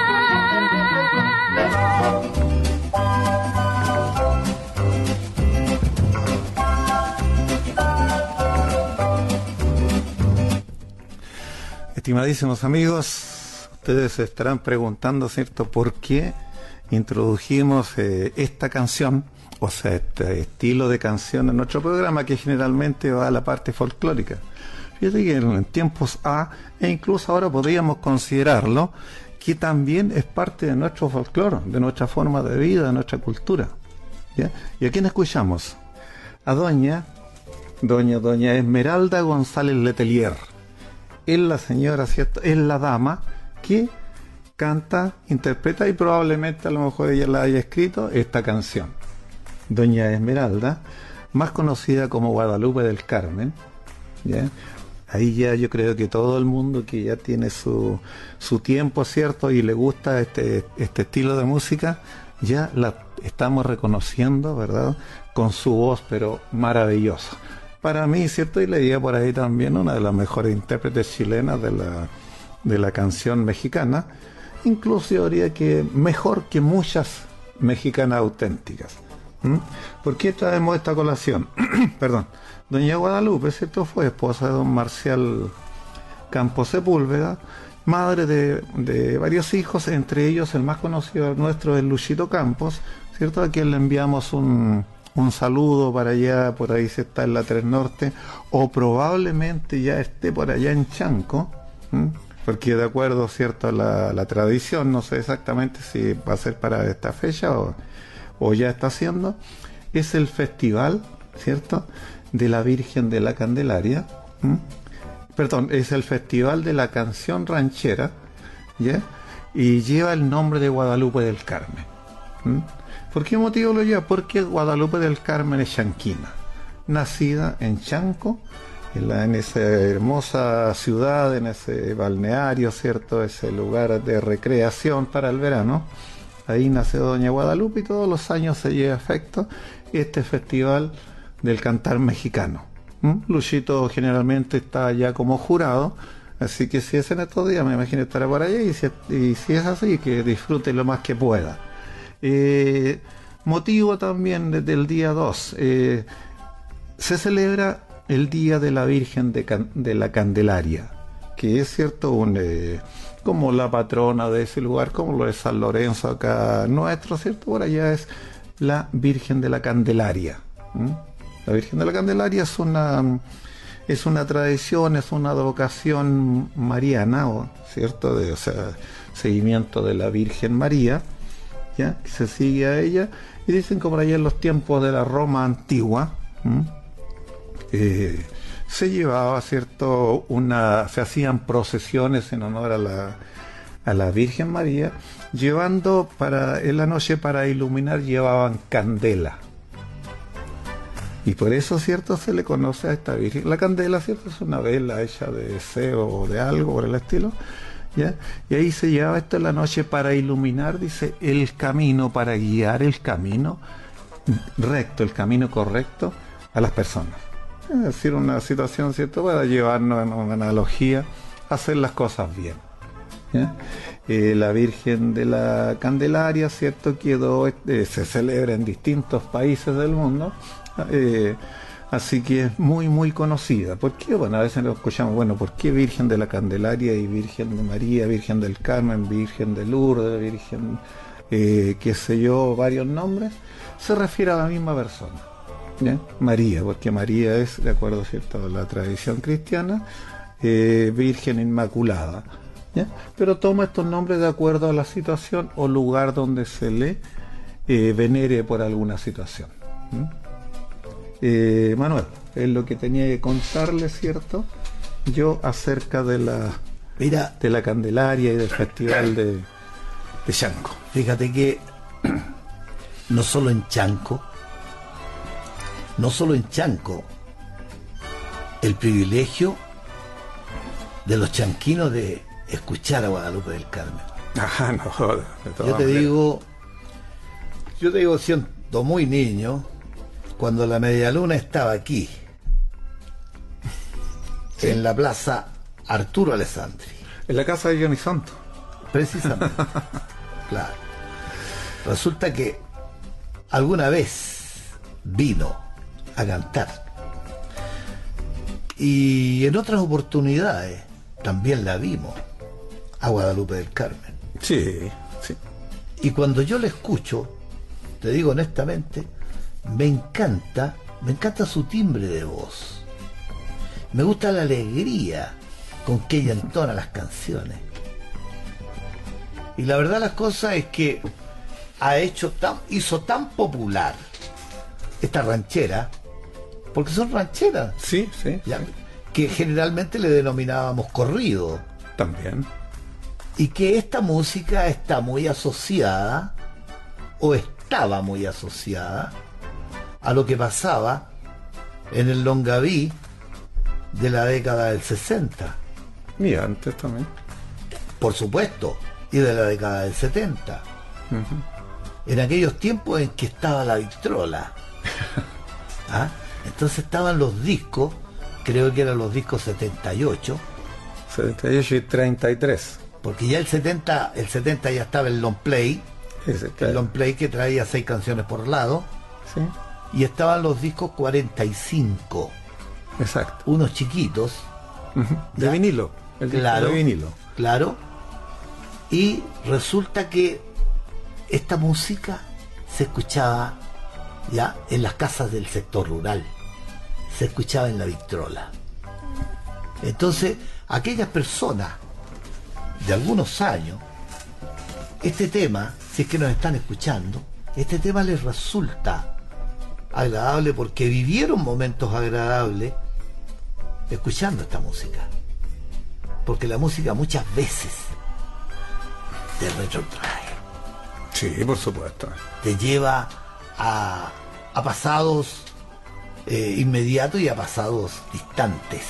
Estimadísimos amigos, ustedes se estarán preguntando, ¿cierto?, por qué introdujimos esta canción, o sea, este estilo de canción en nuestro programa, que generalmente va a la parte folclórica. Fíjate que en tiempos e incluso ahora podríamos considerarlo, que también es parte de nuestro folclore, de nuestra forma de vida, de nuestra cultura. ¿Ya? ¿Y a quién escuchamos? A doña Esmeralda González Letelier. Es la señora, ¿cierto? Es la dama que canta, interpreta, y probablemente a lo mejor ella la haya escrito, esta canción. Doña Esmeralda, más conocida como Guadalupe del Carmen, ¿ya? Ahí ya yo creo que todo el mundo que ya tiene su tiempo, ¿cierto?, y le gusta este estilo de música, ya la estamos reconociendo, ¿verdad?, con su voz, pero maravillosa. Para mí, ¿cierto?, y leía por ahí también una de las mejores intérpretes chilenas de la canción mexicana, incluso yo diría que mejor que muchas mexicanas auténticas. ¿Por qué traemos esta colación? Perdón. Doña Guadalupe, ¿cierto?, fue esposa de don Marcial Campos Sepúlveda, madre de varios hijos, entre ellos el más conocido nuestro es Luchito Campos, ¿cierto? A quien le enviamos un saludo para allá, por ahí se está en la 3 Norte, o probablemente ya esté por allá en Chanco, porque de acuerdo, ¿cierto?, a la tradición, no sé exactamente si va a ser para esta fecha o ya está haciendo, es el festival, ¿cierto?, de la Virgen de la Candelaria, perdón, es el festival de la canción ranchera, ¿ya? Y lleva el nombre de Guadalupe del Carmen. ¿Por qué motivo lo lleva? Porque Guadalupe del Carmen es chanquina, nacida en Chanco, en esa hermosa ciudad, en ese balneario, ¿cierto?, ese lugar de recreación para el verano. Ahí nace Doña Guadalupe y todos los años se lleva a efecto este festival del cantar mexicano. Luchito generalmente está allá como jurado, así que si es en estos días, me imagino estará por allá, y si es así, que disfrute lo más que pueda. Motivo también desde el día 2, se celebra el Día de la Virgen de la Candelaria, que es cierto como la patrona de ese lugar, como lo es San Lorenzo acá nuestro, ¿cierto? Por allá es la Virgen de la Candelaria. La Virgen de la Candelaria es una tradición, es una advocación mariana, ¿cierto? Seguimiento de la Virgen María, ¿ya? Que se sigue a ella, y dicen que por allá en los tiempos de la Roma antigua, se llevaba, ¿cierto?, se hacían procesiones en honor a la Virgen María, llevando en la noche para iluminar llevaban candela. Y por eso, ¿cierto?, se le conoce a esta Virgen. La candela, ¿cierto?, es una vela hecha de deseo o de algo por el estilo, ¿ya? Y ahí se llevaba esto en la noche para iluminar, dice, el camino, para guiar el camino recto, el camino correcto a las personas. Es decir, una situación, ¿cierto?, para llevarnos en una analogía a hacer las cosas bien, ¿ya? La Virgen de la Candelaria, ¿cierto?, se celebra en distintos países del mundo, así que es muy muy conocida. ¿Por qué? Bueno, a veces lo escuchamos, bueno, ¿por qué Virgen de la Candelaria y Virgen de María, Virgen del Carmen, Virgen de Lourdes, Virgen, qué sé yo, varios nombres? Se refiere a la misma persona, ¿ya? María, porque María es, de acuerdo, ¿cierto?, a la tradición cristiana, Virgen Inmaculada, ¿ya? Pero toma estos nombres de acuerdo a la situación o lugar donde se le venere por alguna situación. Manuel, es lo que tenía que contarle, ¿cierto?, yo acerca de la Candelaria y del festival de Chanco. Fíjate que no solo en Chanco, el privilegio de los chanquinos de escuchar a Guadalupe del Carmen. Ajá, no jodas. Yo te digo, siendo muy niño, cuando la Medialuna estaba aquí, sí, en la plaza Arturo Alessandri, en la casa de Johnny Santos, precisamente. Claro. Resulta que alguna vez vino a cantar, y en otras oportunidades también la vimos a Guadalupe del Carmen. Sí, sí. Y cuando yo la escucho, te digo honestamente, me encanta su timbre de voz. Me gusta la alegría con que ella entona las canciones. Y la verdad las cosas es que hizo tan popular esta ranchera, porque son rancheras, sí, sí, ¿ya? Sí, que generalmente le denominábamos corrido. También. Y que esta música está muy asociada, o estaba muy asociada, a lo que pasaba en el Longaví de la década del 60. Y antes también. Por supuesto, y de la década del 70. En aquellos tiempos en que estaba la Victrola. ¿Ah? Entonces estaban los discos, creo que eran los discos 78. 78 y 33. Porque ya el 70 ya estaba el long play. El long play que traía 6 canciones por lado. Sí. Y estaban los discos 45. Exacto. Unos chiquitos. De vinilo. el disco Claro, de vinilo. claro. Y resulta que esta música se escuchaba ya en las casas del sector rural, se escuchaba en la Victrola. Entonces, aquellas personas de algunos años, este tema, si es que nos están escuchando, este tema les resulta agradable porque vivieron momentos agradables escuchando esta música. Porque la música muchas veces te retrotrae, Sí, por supuesto. te lleva a pasados inmediatos y a pasados distantes.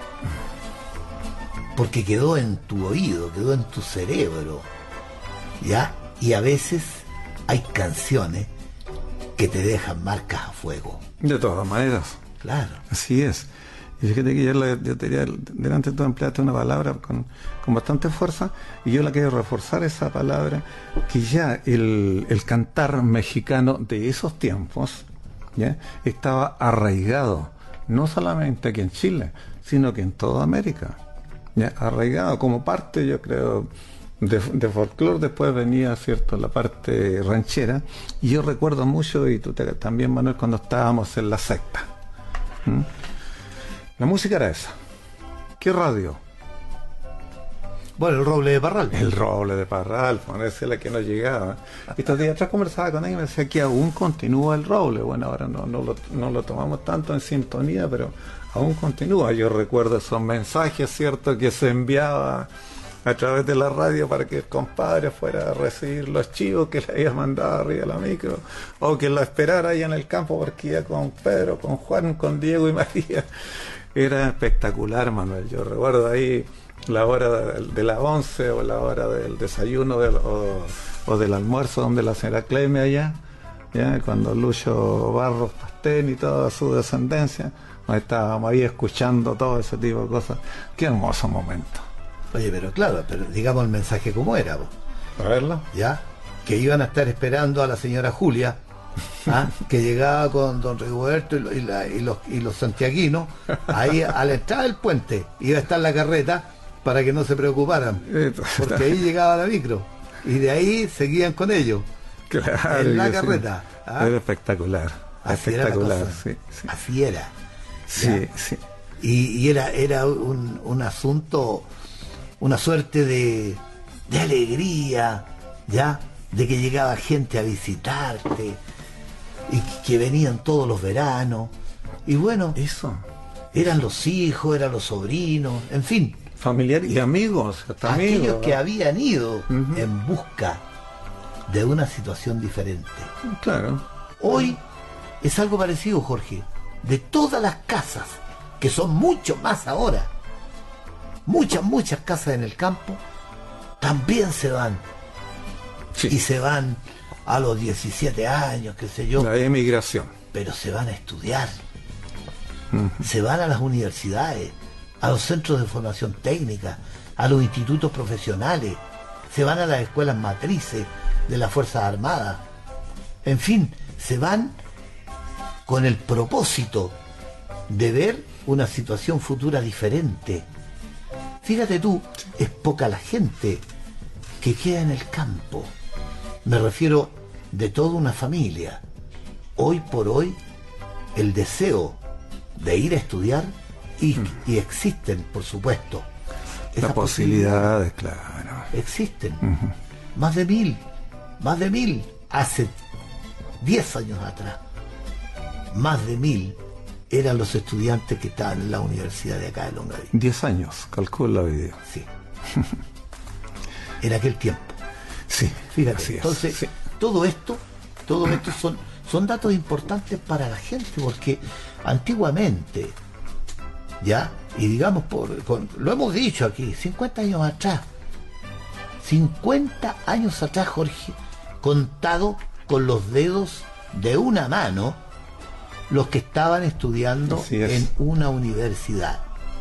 Porque quedó en tu oído, quedó en tu cerebro, ¿ya? Y a veces hay canciones que te dejan marcas a fuego. De todas maneras, Claro. así es. Y fíjate que yo te diría, delante tú empleaste una palabra con bastante fuerza, y yo la quiero reforzar esa palabra, que ya el cantar mexicano de esos tiempos, ¿ya?, estaba arraigado, no solamente aquí en Chile, sino que en toda América, ¿ya?, arraigado como parte, yo creo, de folclore. Después venía, cierto, la parte ranchera, y yo recuerdo mucho, y tú también, Manuel, cuando estábamos en la secta. La música era esa. ¿Qué radio? Bueno, el Roble de Parral. El Roble de Parral, esa es la que nos llegaba. Estos días atrás conversaba con él y me decía que aún continúa el Roble. Bueno, ahora no lo tomamos tanto en sintonía, pero aún continúa. Yo recuerdo esos mensajes, ¿cierto?, que se enviaba a través de la radio para que el compadre fuera a recibir los chivos que le había mandado arriba de la micro, o que lo esperara allá en el campo porque iba con Pedro, con Juan, con Diego y María. Era espectacular, Manuel. Yo recuerdo ahí la hora de las 11 o la hora del desayuno o del almuerzo donde la señora Cleme allá, ¿ya?, cuando Lucho Barros Pastén y toda su descendencia, estábamos ahí escuchando todo ese tipo de cosas. Qué hermoso momento. Oye, pero claro, pero digamos el mensaje como era, vos, A verlo. ¿ya? Que iban a estar esperando a la señora Julia, ¿ah?, que llegaba con don Rigoberto y los santiaguinos, ahí a la entrada del puente, iba a estar la carreta para que no se preocuparan, porque ahí llegaba la micro, y de ahí seguían con ellos, Claro, en la que carreta. sí. ¿Ah? Era espectacular. Así era la Espectacular, cosa. sí, sí. Así era. Sí, ¿ya? sí. Y era un asunto, una suerte de alegría, ¿ya?, de que llegaba gente a visitarte y que venían todos los veranos, y bueno, Eso. eran los hijos, eran los sobrinos, en fin, Familiar y amigos, hasta aquellos amigos. que habían ido Ujú. en busca de una situación diferente. Claro. Hoy es algo parecido, Jorge. De todas las casas, que son mucho más ahora, muchas casas en el campo, también se van. Sí. Y se van a los 17 años, qué sé yo, La emigración. pero se van a estudiar. Se van a las universidades, a los centros de formación técnica, a los institutos profesionales, se van a las escuelas matrices de las Fuerzas Armadas. En fin, se van con el propósito de ver una situación futura diferente. Fíjate tú, es poca la gente que queda en el campo. Me refiero de toda una familia. Hoy por hoy, el deseo de ir a estudiar, y existen, por supuesto. Las Esas posibilidades, claro. existen. Más de 1000, hace 10 años atrás. Más de 1000 eran los estudiantes que estaban en la universidad de acá de Longaví. 10 años, calcula hoy día. Sí. En aquel tiempo. Sí, Fíjate, así es, entonces, sí. todo esto son datos importantes para la gente, porque antiguamente, ya, y digamos, lo hemos dicho aquí, 50 años atrás, 50 años atrás, Jorge, contado con los dedos de una mano, los que estaban estudiando Así es. en una universidad.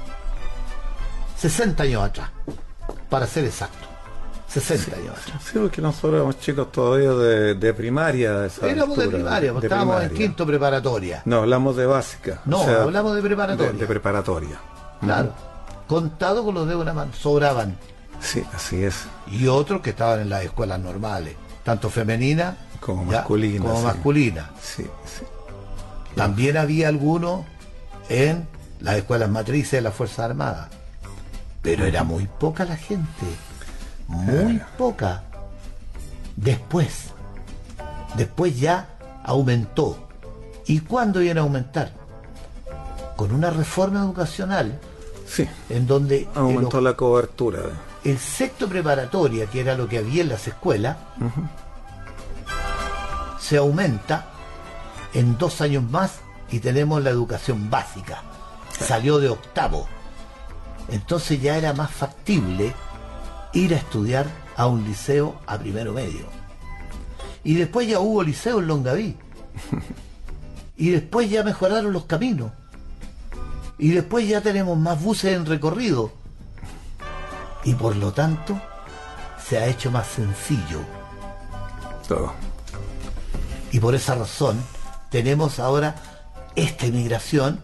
60 años atrás, para ser exacto. 60 años atrás. Sí, porque nosotros éramos chicos todavía de primaria. De esa Éramos de altura, primaria, porque estábamos en primaria. quinto preparatoria. No, hablamos de básica. No, hablamos de preparatoria. De preparatoria. Claro. Contado con los dedos de una mano, sobraban. Sí, así es. Y otros que estaban en las escuelas normales, tanto femeninas como masculinas. Como sí. masculinas. Sí, sí. También había algunos en las escuelas matrices de las Fuerzas Armadas. Pero era muy poca la gente. Muy poca. Después ya aumentó. ¿Y cuándo iban a aumentar? Con una reforma educacional. Sí. En donde aumentó la cobertura. El sexto preparatoria, que era lo que había en las escuelas, se aumenta en 2 años más y tenemos la educación básica. Salió de octavo. Entonces ya era más factible ir a estudiar a un liceo a primero medio. Y después ya hubo liceo en Longaví. Y después ya mejoraron los caminos. Y después ya tenemos más buses en recorrido. Y por lo tanto, se ha hecho más sencillo. Todo. Y por esa razón, tenemos ahora esta migración,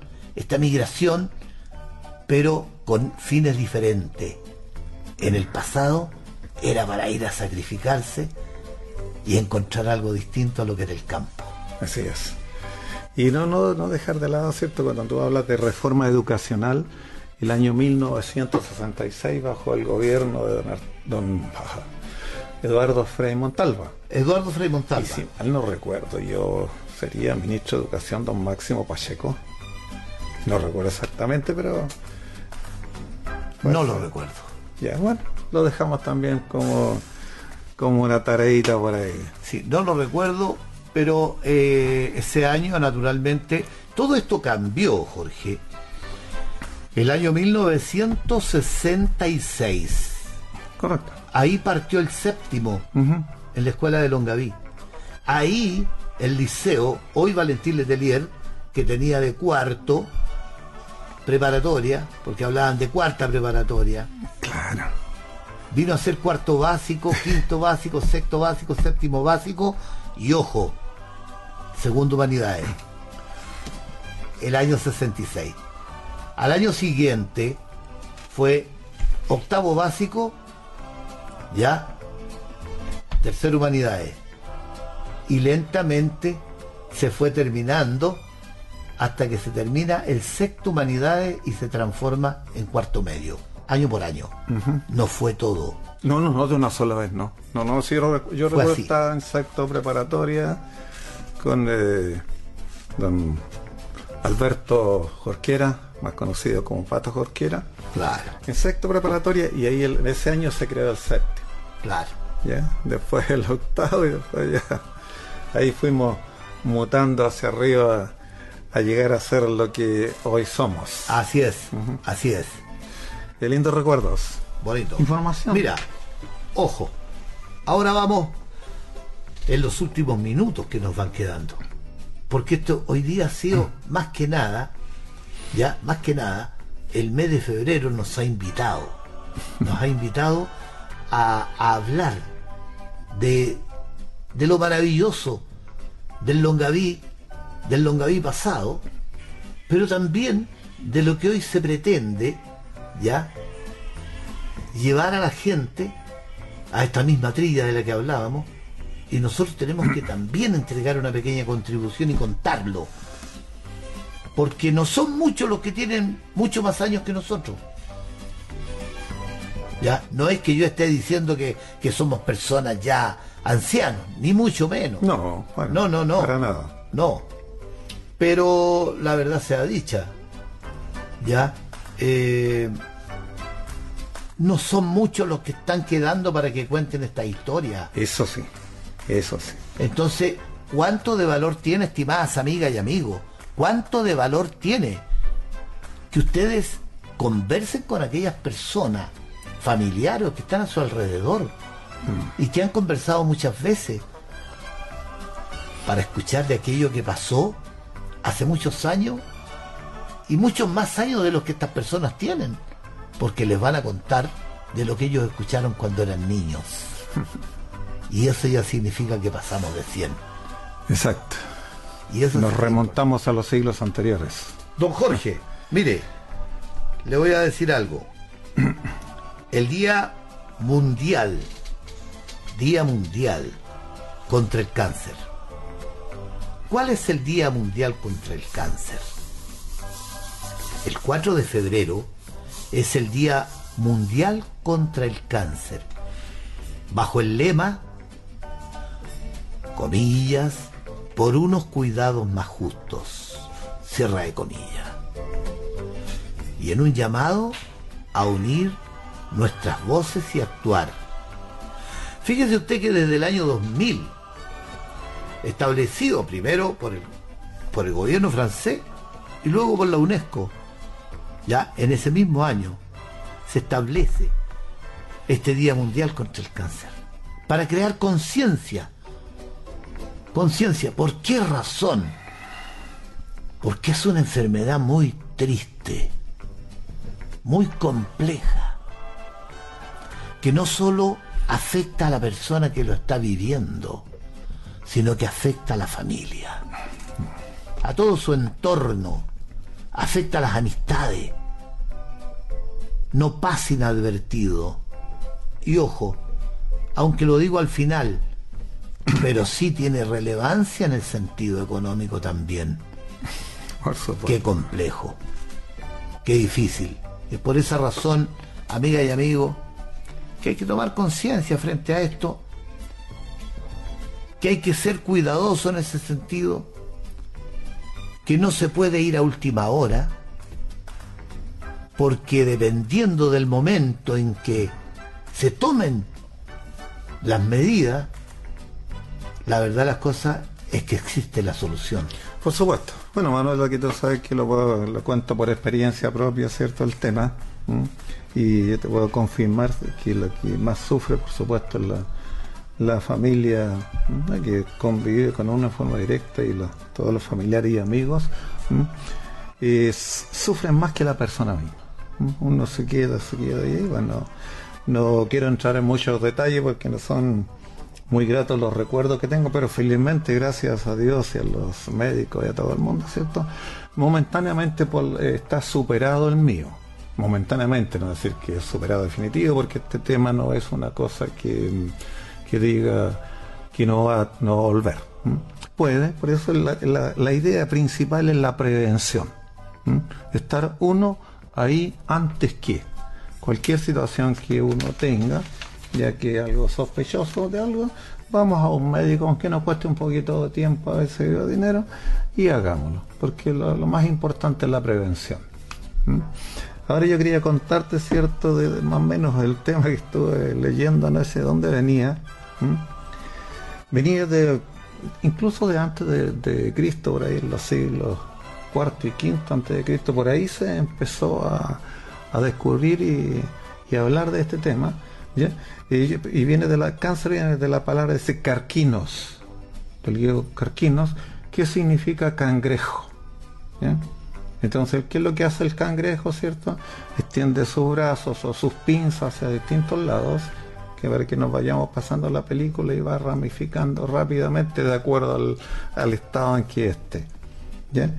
pero con fines diferentes. En el pasado era para ir a sacrificarse y encontrar algo distinto a lo que era el campo. Así es. Y no dejar de lado, ¿cierto? Cuando tú hablas de reforma educacional, el año 1966, bajo el gobierno de don Eduardo Frei Montalva. Eduardo Frei Montalva. Y si mal no recuerdo, yo sería ministro de Educación don Máximo Pacheco. No recuerdo exactamente, pero... no lo recuerdo. Ya, bueno, lo dejamos también como una tareita por ahí. Sí, no lo recuerdo, pero ese año, naturalmente, todo esto cambió, Jorge. El año 1966. Correcto. Ahí partió el séptimo en la escuela de Longaví. Ahí el liceo, hoy Valentín Letelier, que tenía de cuarto preparatoria, porque hablaban de cuarta preparatoria. Claro. Vino a ser cuarto básico, quinto básico, sexto básico, séptimo básico y, ojo, segundo humanidades. El año 66. Al año siguiente fue octavo básico, ya, tercero humanidades. Y lentamente se fue terminando hasta que se termina el sexto humanidades y se transforma en cuarto medio, año por año. No fue todo. No, de una sola vez, no. No, sí, yo recuerdo así. Estaba en sexto preparatoria con don Alberto Jorquera, más conocido como Pato Jorquera. Claro. En sexto preparatoria, y ahí en ese año se creó el séptimo. Claro. ¿Ya? Después el octavo y después ya. Ahí fuimos mutando hacia arriba a llegar a ser lo que hoy somos. Así es, así es. De lindos recuerdos. Bonito. Información. Mira, ojo, ahora vamos en los últimos minutos que nos van quedando. Porque esto hoy día ha sido más que nada, el mes de febrero nos ha invitado a hablar de lo maravilloso del Longaví pasado, pero también de lo que hoy se pretende, ya, llevar a la gente a esta misma trilla de la que hablábamos, y nosotros tenemos que también entregar una pequeña contribución y contarlo, porque no son muchos los que tienen mucho más años que nosotros. Ya, no es que yo esté diciendo que somos personas ya ancianos, ni mucho menos. No, bueno, no. Para nada. No. Pero la verdad sea dicha, ya, no son muchos los que están quedando para que cuenten esta historia. Eso sí. Entonces, ¿cuánto de valor tiene, estimadas amigas y amigos? ¿Cuánto de valor tiene que ustedes conversen con aquellas personas, familiares que están a su alrededor y que han conversado muchas veces para escuchar de aquello que pasó hace muchos años y muchos más años de los que estas personas tienen, porque les van a contar de lo que ellos escucharon cuando eran niños? Y eso ya significa que pasamos de 100. Exacto. Y eso nos remontamos a los siglos anteriores. Don Jorge, mire, le voy a decir algo. el Día Mundial contra el Cáncer. ¿Cuál es el Día Mundial contra el Cáncer? El 4 de febrero es el Día Mundial contra el Cáncer, bajo el lema, comillas, por unos cuidados más justos, cierra de comillas, y en un llamado a unir nuestras voces y actuar. Fíjese usted que desde el año 2000, establecido primero por el gobierno francés y luego por la UNESCO, ya en ese mismo año se establece este Día Mundial contra el Cáncer para crear conciencia. ¿Por qué razón? Porque es una enfermedad muy triste, muy compleja, que no solo afecta a la persona que lo está viviendo, sino que afecta a la familia, a todo su entorno, afecta a las amistades. No pasa inadvertido. Y ojo, aunque lo digo al final, pero sí tiene relevancia en el sentido económico también. Por supuesto. Qué complejo, qué difícil. Es por esa razón, amigas y amigos, que hay que tomar conciencia frente a esto, que hay que ser cuidadoso en ese sentido, que no se puede ir a última hora, porque dependiendo del momento en que se tomen las medidas, la verdad las cosas es que existe la solución. Por supuesto. Bueno, Manuel, aquí tú sabes que lo cuento por experiencia propia, ¿cierto? El tema. Y yo te puedo confirmar que lo que más sufre, por supuesto, es la familia, que convive con una forma directa, y todos los familiares y amigos sufren más que la persona misma. Uno se queda ahí. Bueno, no quiero entrar en muchos detalles porque no son muy gratos los recuerdos que tengo, pero felizmente, gracias a Dios y a los médicos y a todo el mundo, ¿cierto? Momentáneamente está superado el mío. Momentáneamente, no decir que es superado definitivo, porque este tema no es una cosa que diga que no va a volver. Puede, por eso la idea principal es la prevención. Estar uno ahí antes que cualquier situación que uno tenga, ya que algo sospechoso de algo, vamos a un médico, aunque nos cueste un poquito de tiempo, a veces dinero, y hagámoslo, porque lo más importante es la prevención. Ahora yo quería contarte, ¿cierto?, de más o menos el tema que estuve leyendo, no sé de dónde venía. Venía incluso de antes de Cristo, por ahí en los siglos IV y V antes de Cristo, por ahí se empezó a descubrir y a hablar de este tema, ¿ya? Y viene cáncer viene de la palabra ese carquinos, del griego carquinos, que significa cangrejo, ¿ya? Entonces, ¿qué es lo que hace el cangrejo, cierto? Extiende sus brazos o sus pinzas hacia distintos lados, que para que nos vayamos pasando la película, y va ramificando rápidamente de acuerdo al estado en que esté, ¿ya?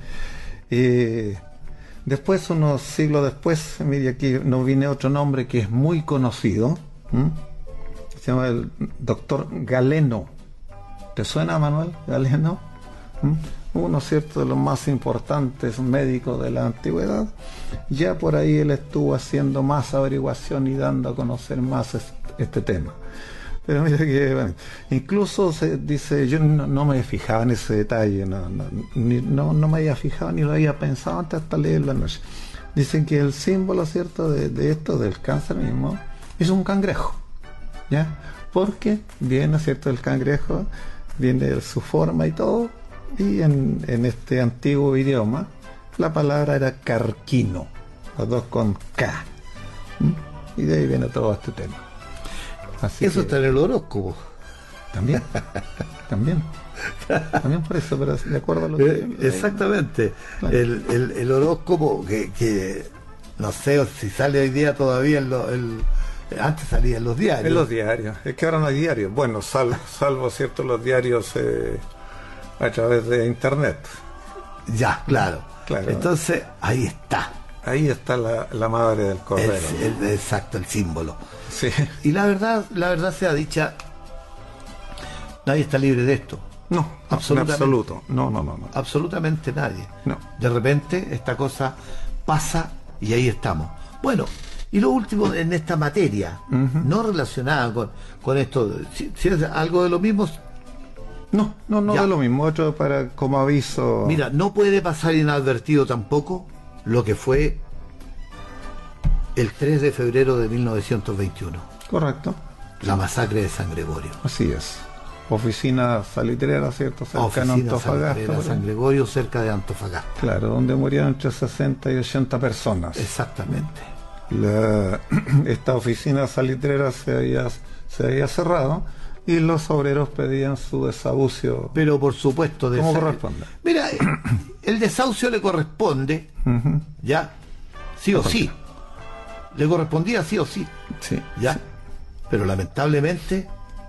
Después, unos siglos después, mire, aquí nos viene otro nombre que es muy conocido, se llama el doctor Galeno. ¿Te suena, Manuel? Galeno. Uno, cierto, de los más importantes médicos de la antigüedad. Ya por ahí él estuvo haciendo más averiguación y dando a conocer más este tema. Pero mira que, bueno, incluso se dice, yo no me fijaba en ese detalle, no me había fijado ni lo había pensado antes hasta leerlo anoche. Dicen que el símbolo, cierto, de esto, del cáncer mismo, es un cangrejo, ¿ya? Porque viene, cierto, el cangrejo, viene su forma y todo, y en este antiguo idioma la palabra era carquino, los dos con K, y de ahí viene todo este tema. Así eso está en el horóscopo. También por eso, pero de acuerdo a lo que... Exactamente. Claro. El horóscopo que no sé si sale hoy día todavía antes salía en los diarios. En los diarios, es que ahora no hay diarios. Bueno, salvo cierto los diarios a través de internet. Ya, claro. Entonces, ahí está. Ahí está la madre del cordero. Exacto, el símbolo. Sí. Y la verdad sea dicha, nadie está libre de esto. No, absolutamente. En absoluto. No. Absolutamente nadie. No. De repente esta cosa pasa y ahí estamos. Bueno, y lo último en esta materia, no relacionada con esto, si es algo de lo mismo. No Ya. de lo mismo, otro como aviso. Mira, no puede pasar inadvertido tampoco lo que fue el 3 de febrero de 1921, Correcto, la masacre de San Gregorio. así es. Oficina salitrera, ¿cierto? Cerca de Oficina Antofagasta. Salitrera, por ahí. San Gregorio, cerca de Antofagasta. Claro, donde murieron entre 60 y 80 personas. Exactamente. Esta oficina salitrera se había cerrado y los obreros pedían su desahucio. Pero por supuesto, ¿Cómo corresponde? Mira, el desahucio le corresponde, ya, sí o sí. Le correspondía sí o sí, Sí. ya. Pero lamentablemente,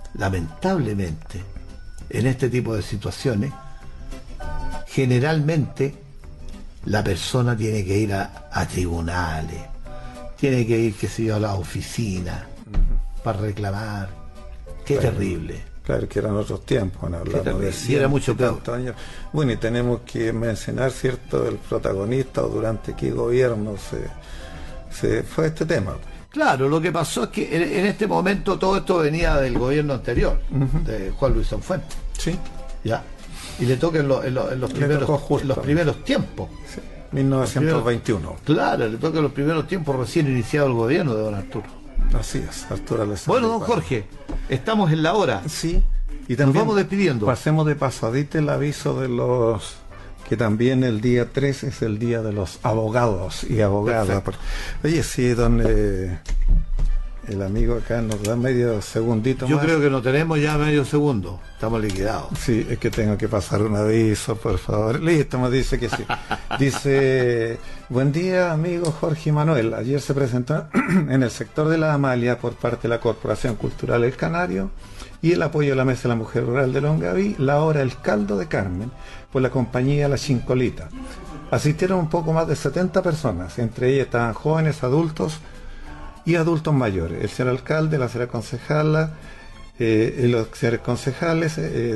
en este tipo de situaciones, generalmente la persona tiene que ir a tribunales, tiene que ir, qué sé yo, a la oficina para reclamar. Qué terrible. Claro que eran otros tiempos, ¿no? Hablamos terrible. de Y 100 era mucho y tantos años. Bueno, y tenemos que mencionar, ¿cierto?, el protagonista o durante qué gobierno se fue este tema. Claro, lo que pasó es que en este momento todo esto venía del gobierno anterior, de Juan Luis Sanfuentes, Sí. ¿ya? Y le toca en tocó justo. los primeros tiempos. Sí. 1921. Claro, le toca en los primeros tiempos recién iniciado el gobierno de don Arturo. Así es, Arturo Alessandri. Bueno, don Jorge, estamos en la hora. Sí. Y también Nos vamos despidiendo. Pasemos de pasadita el aviso de los que también el día 3 es el día de los abogados y abogadas. Perfecto. Oye, sí, don el amigo acá nos da medio segundito Yo más. creo que no tenemos ya medio segundo. Estamos liquidados. Sí, es que tengo que pasar un aviso, por favor. Listo, me dice que sí. Dice, buen día, amigo Jorge Manuel. Ayer se presentó en el sector de la Amalia por parte de la Corporación Cultural El Canario y el apoyo de la Mesa de la Mujer Rural de Longaví, la obra El Caldo de Carmen, por la compañía La Chincolita. Asistieron un poco más de 70 personas, entre ellas estaban jóvenes, adultos y adultos mayores. El señor alcalde, la señora concejala, los señores concejales,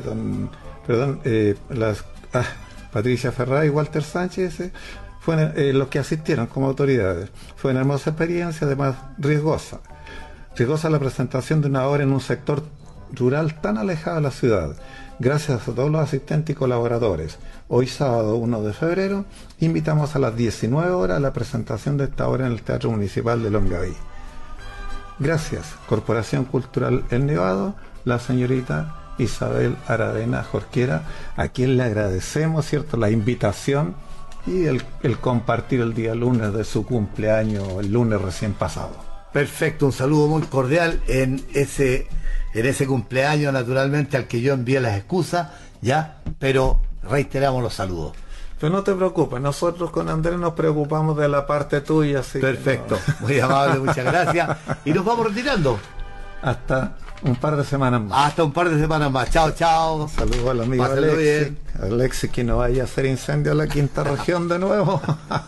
Patricia Ferrari y Walter Sánchez, fueron los que asistieron como autoridades. Fue una hermosa experiencia, además riesgosa. Riesgosa la presentación de una obra en un sector rural tan alejado de la ciudad. Gracias a todos los asistentes y colaboradores. Hoy sábado 1 de febrero invitamos a las 19 horas a la presentación de esta obra en el Teatro Municipal de Longaví. Gracias, Corporación Cultural El Nevado, la señorita Isabel Aravena Jorquera, a quien le agradecemos, ¿cierto?, la invitación y el compartir el día lunes de su cumpleaños, el lunes recién pasado. Perfecto, un saludo muy cordial en ese cumpleaños, naturalmente, al que yo envié las excusas, ya, pero reiteramos los saludos. Pero no te preocupes, nosotros con Andrés nos preocupamos de la parte tuya. Así perfecto, que no. Muy amable, muchas gracias. Y nos vamos retirando. Hasta un par de semanas más. Hasta un par de semanas más. Chao, chao. Saludos al amigo Pásenlo Alexis. bien. Alexis, que no vaya a hacer incendio a la quinta región de nuevo.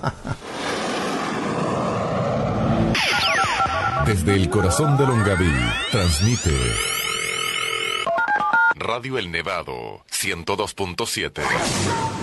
Desde el corazón de Longaví, transmite Radio El Nevado, 102.7.